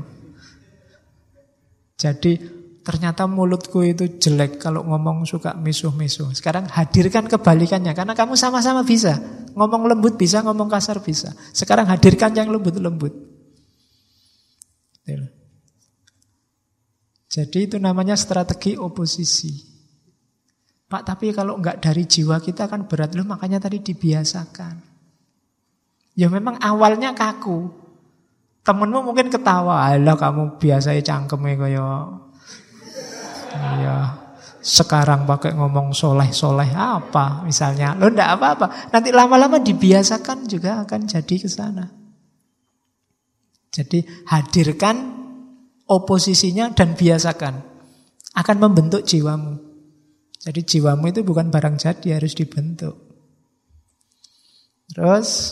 Jadi ternyata mulutku itu jelek, kalau ngomong suka misuh-misuh. Sekarang hadirkan kebalikannya, karena kamu sama-sama bisa. Ngomong lembut bisa, ngomong kasar bisa. Sekarang hadirkan yang lembut-lembut. Jadi itu namanya strategi oposisi. Pak, tapi kalau enggak dari jiwa kita kan berat. Loh, makanya tadi dibiasakan. Ya memang awalnya kaku. Temenmu mungkin ketawa, alah kamu biasanya cangkeme kaya iya. Sekarang pakai ngomong soleh-soleh apa misalnya. Loh enggak apa-apa. Nanti lama-lama dibiasakan juga akan jadi ke sana. Jadi hadirkan oposisinya dan biasakan. Akan membentuk jiwamu. Jadi jiwamu itu bukan barang jadi, harus dibentuk. Terus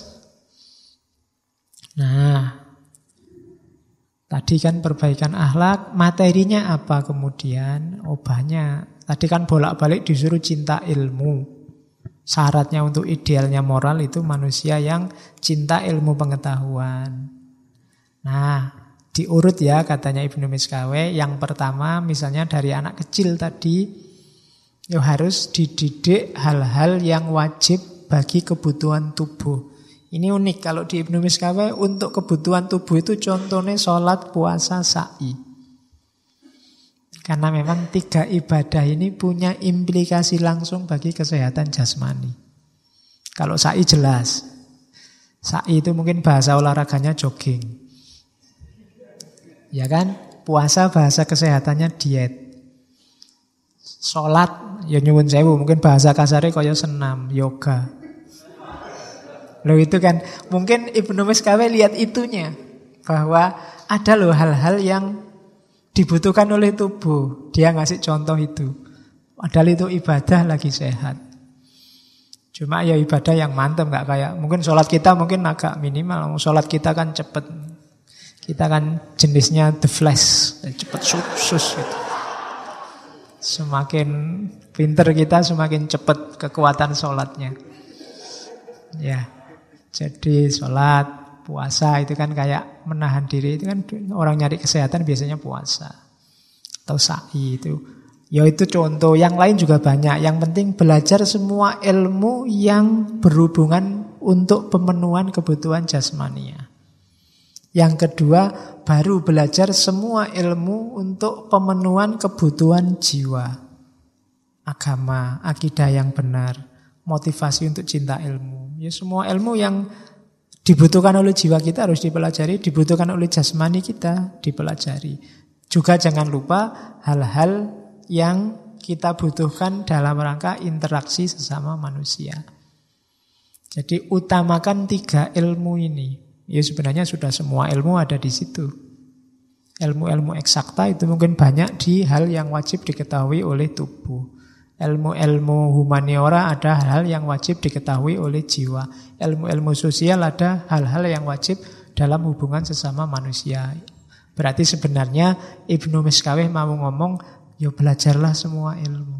tadi kan perbaikan akhlak, materinya apa kemudian? Obahnya. Tadi kan bolak-balik disuruh cinta ilmu. Syaratnya untuk idealnya moral itu manusia yang cinta ilmu pengetahuan. Nah, diurut ya katanya Ibnu Miskawe. Yang pertama misalnya dari anak kecil tadi, harus dididik hal-hal yang wajib bagi kebutuhan tubuh. Ini unik kalau di Ibnu Miskawe untuk kebutuhan tubuh itu contohnya sholat, puasa, sa'i. Karena memang 3 ibadah ini punya implikasi langsung bagi kesehatan jasmani. Kalau sa'i jelas. Sa'i itu mungkin bahasa olahraganya jogging. Ya kan? Puasa bahasa kesehatannya diet. Sholat, ya nyuwun sewu, mungkin bahasa kasarnya kaya senam, yoga. Loh itu kan, mungkin Ibnu Miskawe lihat itunya. Bahwa ada loh hal-hal yang dibutuhkan oleh tubuh. Dia ngasih contoh itu. Padahal itu ibadah lagi sehat. Cuma ya ibadah yang mantap, gak kayak, mungkin sholat kita mungkin agak minimal. Sholat kita kan cepet. Kita kan jenisnya the flash, cepet sus gitu. Semakin pinter kita, semakin cepet kekuatan sholatnya. Ya. Jadi sholat, puasa itu kan kayak menahan diri. Itu kan orang nyari kesehatan biasanya puasa. Atau sa'i itu. Ya itu contoh. Yang lain juga banyak. Yang penting belajar semua ilmu yang berhubungan untuk pemenuhan kebutuhan jasmania. Yang kedua, baru belajar semua ilmu untuk pemenuhan kebutuhan jiwa. Agama, akidah yang benar, motivasi untuk cinta ilmu. Ya semua ilmu yang dibutuhkan oleh jiwa kita harus dipelajari, dibutuhkan oleh jasmani kita dipelajari. Juga jangan lupa hal-hal yang kita butuhkan dalam rangka interaksi sesama manusia. Jadi utamakan 3 ilmu ini. Ya sebenarnya sudah semua ilmu ada di situ. Ilmu-ilmu eksakta itu mungkin banyak di hal yang wajib diketahui oleh tubuh. Ilmu-ilmu humaniora ada hal-hal yang wajib diketahui oleh jiwa. Ilmu-ilmu sosial ada hal-hal yang wajib dalam hubungan sesama manusia. Berarti sebenarnya Ibnu Miskawih mau ngomong, ya belajarlah semua ilmu.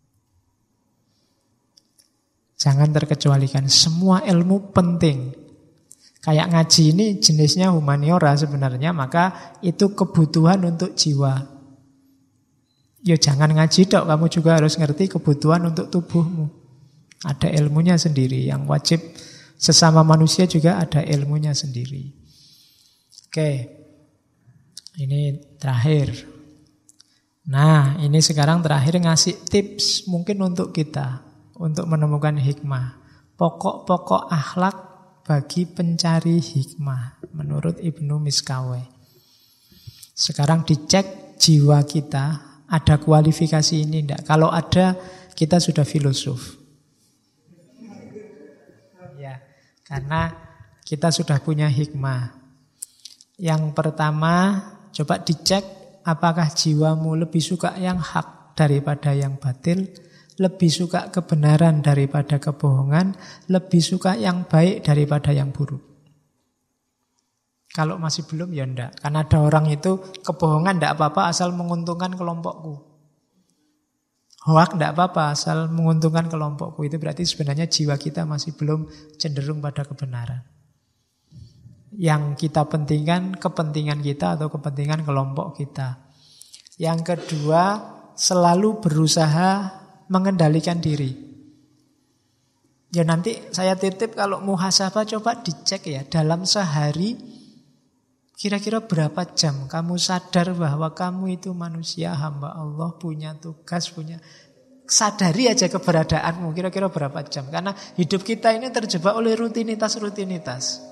Jangan terkecualikan, semua ilmu penting. Kayak ngaji ini jenisnya humaniora sebenarnya, maka itu kebutuhan untuk jiwa. Ya jangan ngaji dok, kamu juga harus ngerti kebutuhan untuk tubuhmu. Ada ilmunya sendiri, yang wajib sesama manusia juga ada ilmunya sendiri. Oke, ini terakhir. Nah, ini sekarang terakhir ngasih tips mungkin untuk kita, untuk menemukan hikmah. Pokok-pokok akhlak bagi pencari hikmah, menurut Ibnu Miskawih. Sekarang dicek jiwa kita, ada kualifikasi ini enggak? Kalau ada, kita sudah filosof. Ya, karena kita sudah punya hikmah. Yang pertama, coba dicek apakah jiwamu lebih suka yang hak daripada yang batil, lebih suka kebenaran daripada kebohongan, lebih suka yang baik daripada yang buruk. Kalau masih belum ya enggak. Karena ada orang itu kebohongan enggak apa-apa asal menguntungkan kelompokku. Hoak enggak apa-apa asal menguntungkan kelompokku. Itu berarti sebenarnya jiwa kita masih belum cenderung pada kebenaran. Yang kita pentingkan kepentingan kita atau kepentingan kelompok kita. Yang kedua, selalu berusaha mengendalikan diri. Ya nanti saya titip kalau muhasabah coba dicek ya, dalam sehari kira-kira berapa jam kamu sadar bahwa kamu itu manusia, hamba Allah, punya tugas, sadari aja keberadaanmu, kira-kira berapa jam. Karena hidup kita ini terjebak oleh rutinitas-rutinitas.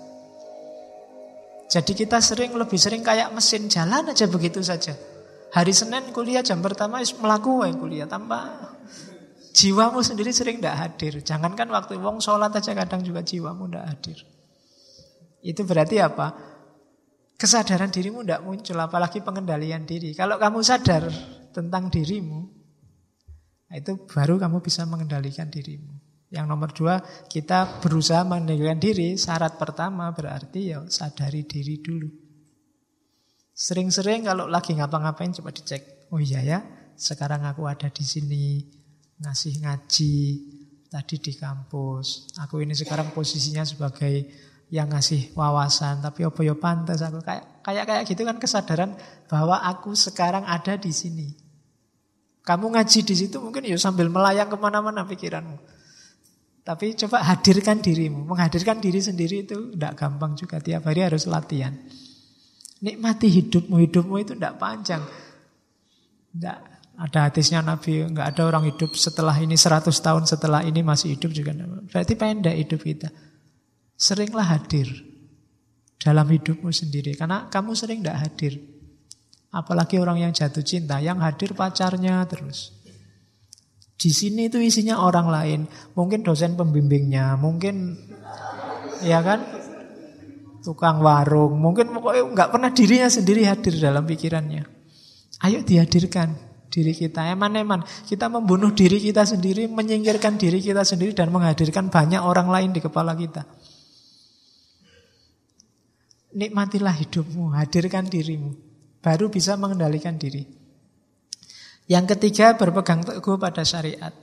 Jadi kita lebih sering kayak mesin jalan aja begitu saja. Hari Senin kuliah jam pertama melakukan kuliah tanpa jiwamu sendiri sering tidak hadir. Jangankan waktu wong sholat aja kadang juga jiwamu tidak hadir. Itu berarti apa? Kesadaran dirimu tidak muncul, apalagi pengendalian diri. Kalau kamu sadar tentang dirimu, itu baru kamu bisa mengendalikan dirimu. Yang nomor 2, kita berusaha mengendalikan diri. Syarat pertama berarti ya sadari diri dulu. Sering-sering kalau lagi ngapa-ngapain coba dicek. Oh iya ya, sekarang aku ada di sini ngasih ngaji, tadi di kampus. Aku ini sekarang posisinya sebagai yang ngasih wawasan, tapi apa ya pantas aku kayak gitu kan, kesadaran bahwa aku sekarang ada di sini. Kamu ngaji di situ mungkin ya sambil melayang kemana-mana pikiranmu. Tapi coba hadirkan dirimu. Menghadirkan diri sendiri itu tidak gampang juga. Tiap hari harus latihan. Nikmati hidupmu. Hidupmu itu tidak panjang. Tidak ada hadisnya Nabi. Tidak ada orang hidup setelah ini 100 tahun setelah ini masih hidup juga. Berarti pendek hidup kita. Seringlah hadir dalam hidupmu sendiri. Karena kamu sering tidak hadir. Apalagi orang yang jatuh cinta. Yang hadir pacarnya terus. Di sini itu isinya orang lain. Mungkin dosen pembimbingnya, mungkin ya kan, tukang warung, mungkin pokoknya nggak pernah dirinya sendiri hadir dalam pikirannya. Ayo dihadirkan diri kita. Eman-eman kita membunuh diri kita sendiri, menyingkirkan diri kita sendiri dan menghadirkan banyak orang lain di kepala kita. Nikmatilah hidupmu, hadirkan dirimu, baru bisa mengendalikan diri. Yang ketiga, berpegang teguh pada syariat.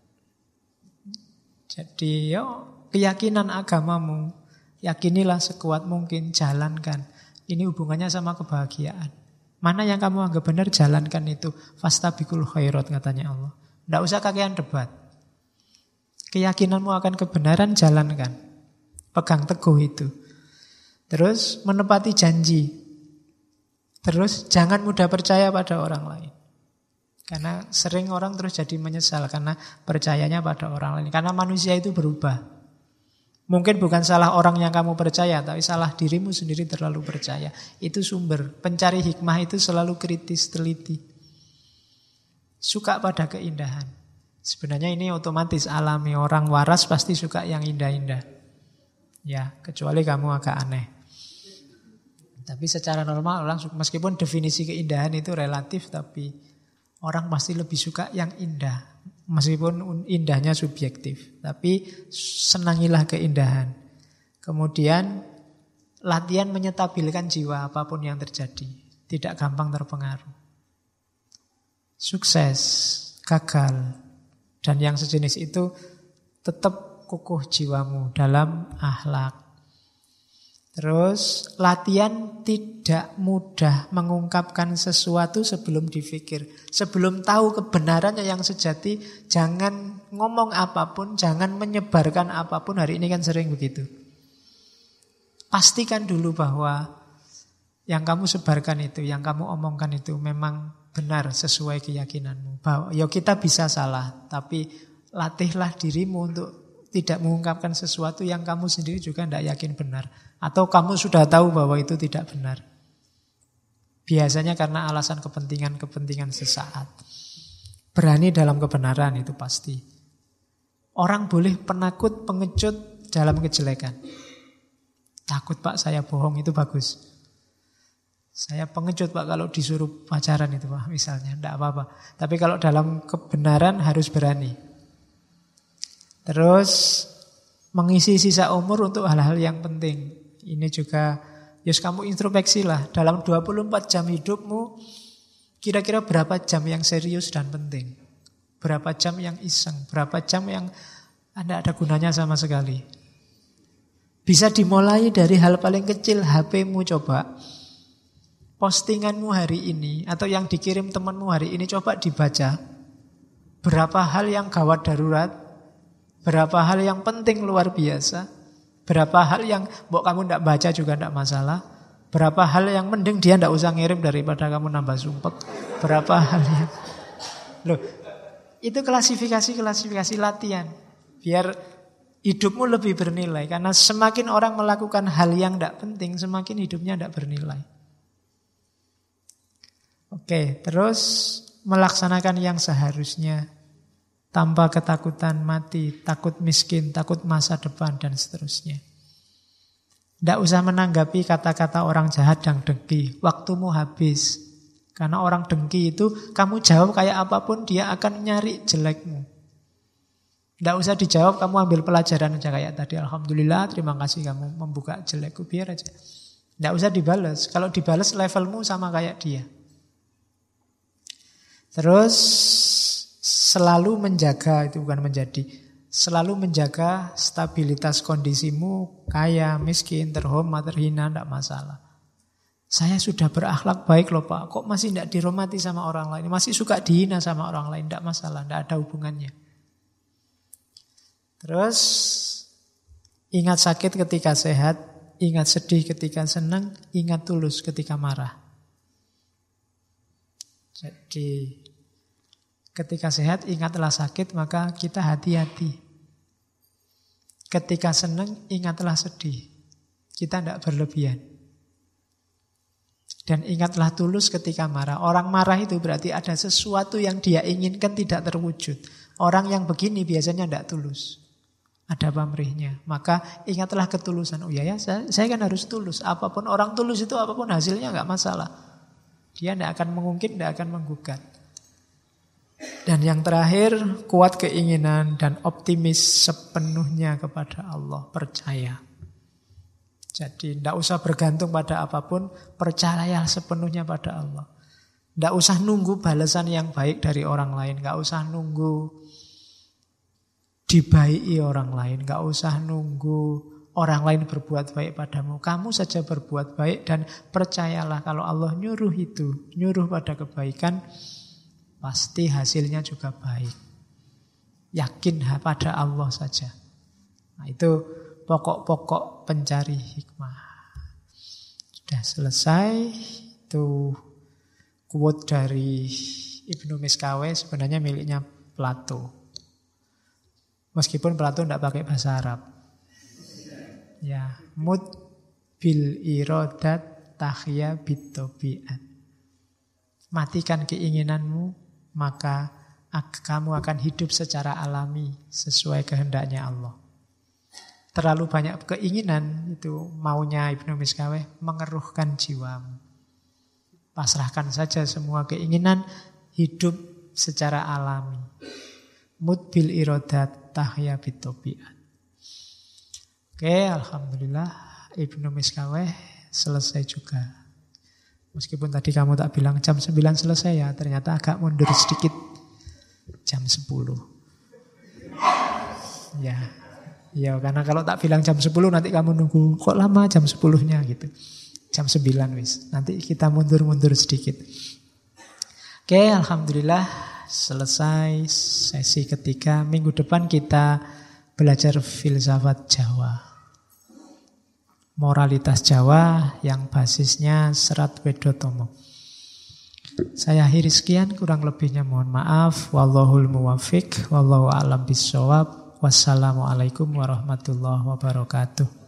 Jadi keyakinan agamamu, yakinilah sekuat mungkin, jalankan. Ini hubungannya sama kebahagiaan. Mana yang kamu anggap benar, jalankan itu. Fastabiqul khairat katanya Allah. Tidak usah kakean debat. Keyakinanmu akan kebenaran, jalankan. Pegang teguh itu. Terus menepati janji. Terus jangan mudah percaya pada orang lain. Karena sering orang terus jadi menyesal karena percayanya pada orang lain. Karena manusia itu berubah. Mungkin bukan salah orang yang kamu percaya, tapi salah dirimu sendiri terlalu percaya. Itu sumber. Pencari hikmah itu selalu kritis, teliti. Suka pada keindahan. Sebenarnya ini otomatis alami. Orang waras pasti suka yang indah-indah. Ya, kecuali kamu agak aneh. Tapi secara normal orang meskipun definisi keindahan itu relatif, tapi orang pasti lebih suka yang indah. Meskipun indahnya subjektif. Tapi senangilah keindahan. Kemudian latihan menyetabilkan jiwa apapun yang terjadi. tidak gampang terpengaruh. Sukses, gagal, dan yang sejenis itu tetap kukuh jiwamu dalam akhlak. Terus latihan tidak mudah mengungkapkan sesuatu sebelum dipikir. Sebelum tahu kebenarannya yang sejati, jangan ngomong apapun, jangan menyebarkan apapun. Hari ini kan sering begitu. Pastikan dulu bahwa yang kamu sebarkan itu, yang kamu omongkan itu memang benar sesuai keyakinanmu. Bahwa ya kita bisa salah, tapi latihlah dirimu untuk tidak mengungkapkan sesuatu yang kamu sendiri juga tidak yakin benar. Atau kamu sudah tahu bahwa itu tidak benar. Biasanya karena alasan kepentingan-kepentingan sesaat. Berani dalam kebenaran itu pasti. Orang boleh penakut, pengecut dalam kejelekan. Takut Pak saya bohong itu bagus. Saya pengecut Pak kalau disuruh pacaran itu Pak misalnya. Tidak apa-apa. Tapi kalau dalam kebenaran harus berani. Terus mengisi sisa umur untuk hal-hal yang penting. Ini juga, kamu introspeksi lah. Dalam 24 jam hidupmu, kira-kira berapa jam yang serius dan penting? Berapa jam yang iseng? Berapa jam yang tidak ada gunanya sama sekali? Bisa dimulai dari hal paling kecil, HP-mu coba. Postinganmu hari ini, atau yang dikirim temanmu hari ini, coba dibaca. Berapa hal yang gawat darurat? Berapa hal yang penting luar biasa? Berapa hal yang kamu tidak baca juga tidak masalah? Berapa hal yang mending dia tidak usah ngirim daripada kamu nambah sumpek? Berapa hal yang... Loh, itu klasifikasi latihan. Biar hidupmu lebih bernilai. Karena semakin orang melakukan hal yang tidak penting, semakin hidupnya tidak bernilai. Oke, terus melaksanakan yang seharusnya. Tanpa ketakutan mati, takut miskin, takut masa depan, dan seterusnya. Tidak usah menanggapi kata-kata orang jahat dan dengki. Waktumu habis. Karena orang dengki itu, kamu jawab kayak apapun, dia akan nyari jelekmu. Tidak usah dijawab, kamu ambil pelajaran aja kayak tadi. Alhamdulillah, terima kasih kamu membuka jelekku, biar aja. Tidak usah dibalas. Kalau dibalas levelmu sama kayak dia. Terus selalu menjaga, itu bukan menjadi, selalu menjaga stabilitas kondisimu, kaya, miskin, terhormat, terhina, tidak masalah. Saya sudah berakhlak baik loh Pak, kok masih tidak dihormati sama orang lain, masih suka dihina sama orang lain, tidak masalah, tidak ada hubungannya. Terus ingat sakit ketika sehat, ingat sedih ketika senang, ingat tulus ketika marah. Jadi ketika sehat, ingatlah sakit, maka kita hati-hati. Ketika senang, ingatlah sedih. Kita tidak berlebihan. Dan ingatlah tulus ketika marah. Orang marah itu berarti ada sesuatu yang dia inginkan tidak terwujud. Orang yang begini biasanya tidak tulus. Ada pamrihnya. Maka ingatlah ketulusan. Oh ya, saya kan harus tulus. Apapun orang tulus itu, apapun hasilnya nggak masalah. Dia tidak akan mengungkit, tidak akan menggugat. Dan yang terakhir, kuat keinginan dan optimis sepenuhnya kepada Allah, percaya. Jadi tidak usah bergantung pada apapun, percayalah sepenuhnya pada Allah. Tidak usah nunggu balasan yang baik dari orang lain, tidak usah nunggu dibaiki orang lain, tidak usah nunggu orang lain berbuat baik padamu. Kamu saja berbuat baik dan percayalah kalau Allah nyuruh itu, nyuruh pada kebaikan, pasti hasilnya juga baik. Yakin pada Allah saja. Nah, itu pokok-pokok pencari hikmah. Sudah selesai. Itu quote dari Ibnu Miskaweh, sebenarnya miliknya Plato. Meskipun Plato tidak pakai bahasa Arab. Ya, mut bil irodat tahya bitobiat. Matikan keinginanmu, maka kamu akan hidup secara alami sesuai kehendaknya Allah. Terlalu banyak keinginan, itu maunya Ibnu Miskaweh, mengeruhkan jiwamu. Pasrahkan saja semua keinginan, hidup secara alami. Mut bil irodat tahya bitobiat. Oke, alhamdulillah Ibnu Miskaweh selesai juga. Meskipun tadi kamu tak bilang jam 9 selesai ya, ternyata agak mundur sedikit. Jam 10. Ya. Ya, karena kalau tak bilang jam 10 nanti kamu nunggu, kok lama jam 10-nya gitu. Jam 9 wis. Nanti kita mundur-mundur sedikit. Oke, alhamdulillah selesai sesi ketiga. Minggu depan kita belajar filsafat Jawa. Moralitas Jawa yang basisnya Serat Wedotomo. Saya akhiri sekian, kurang lebihnya mohon maaf. Wallahul muwaffiq, wallahu a'lam bishawab. Wassalamualaikum warahmatullahi wabarakatuh.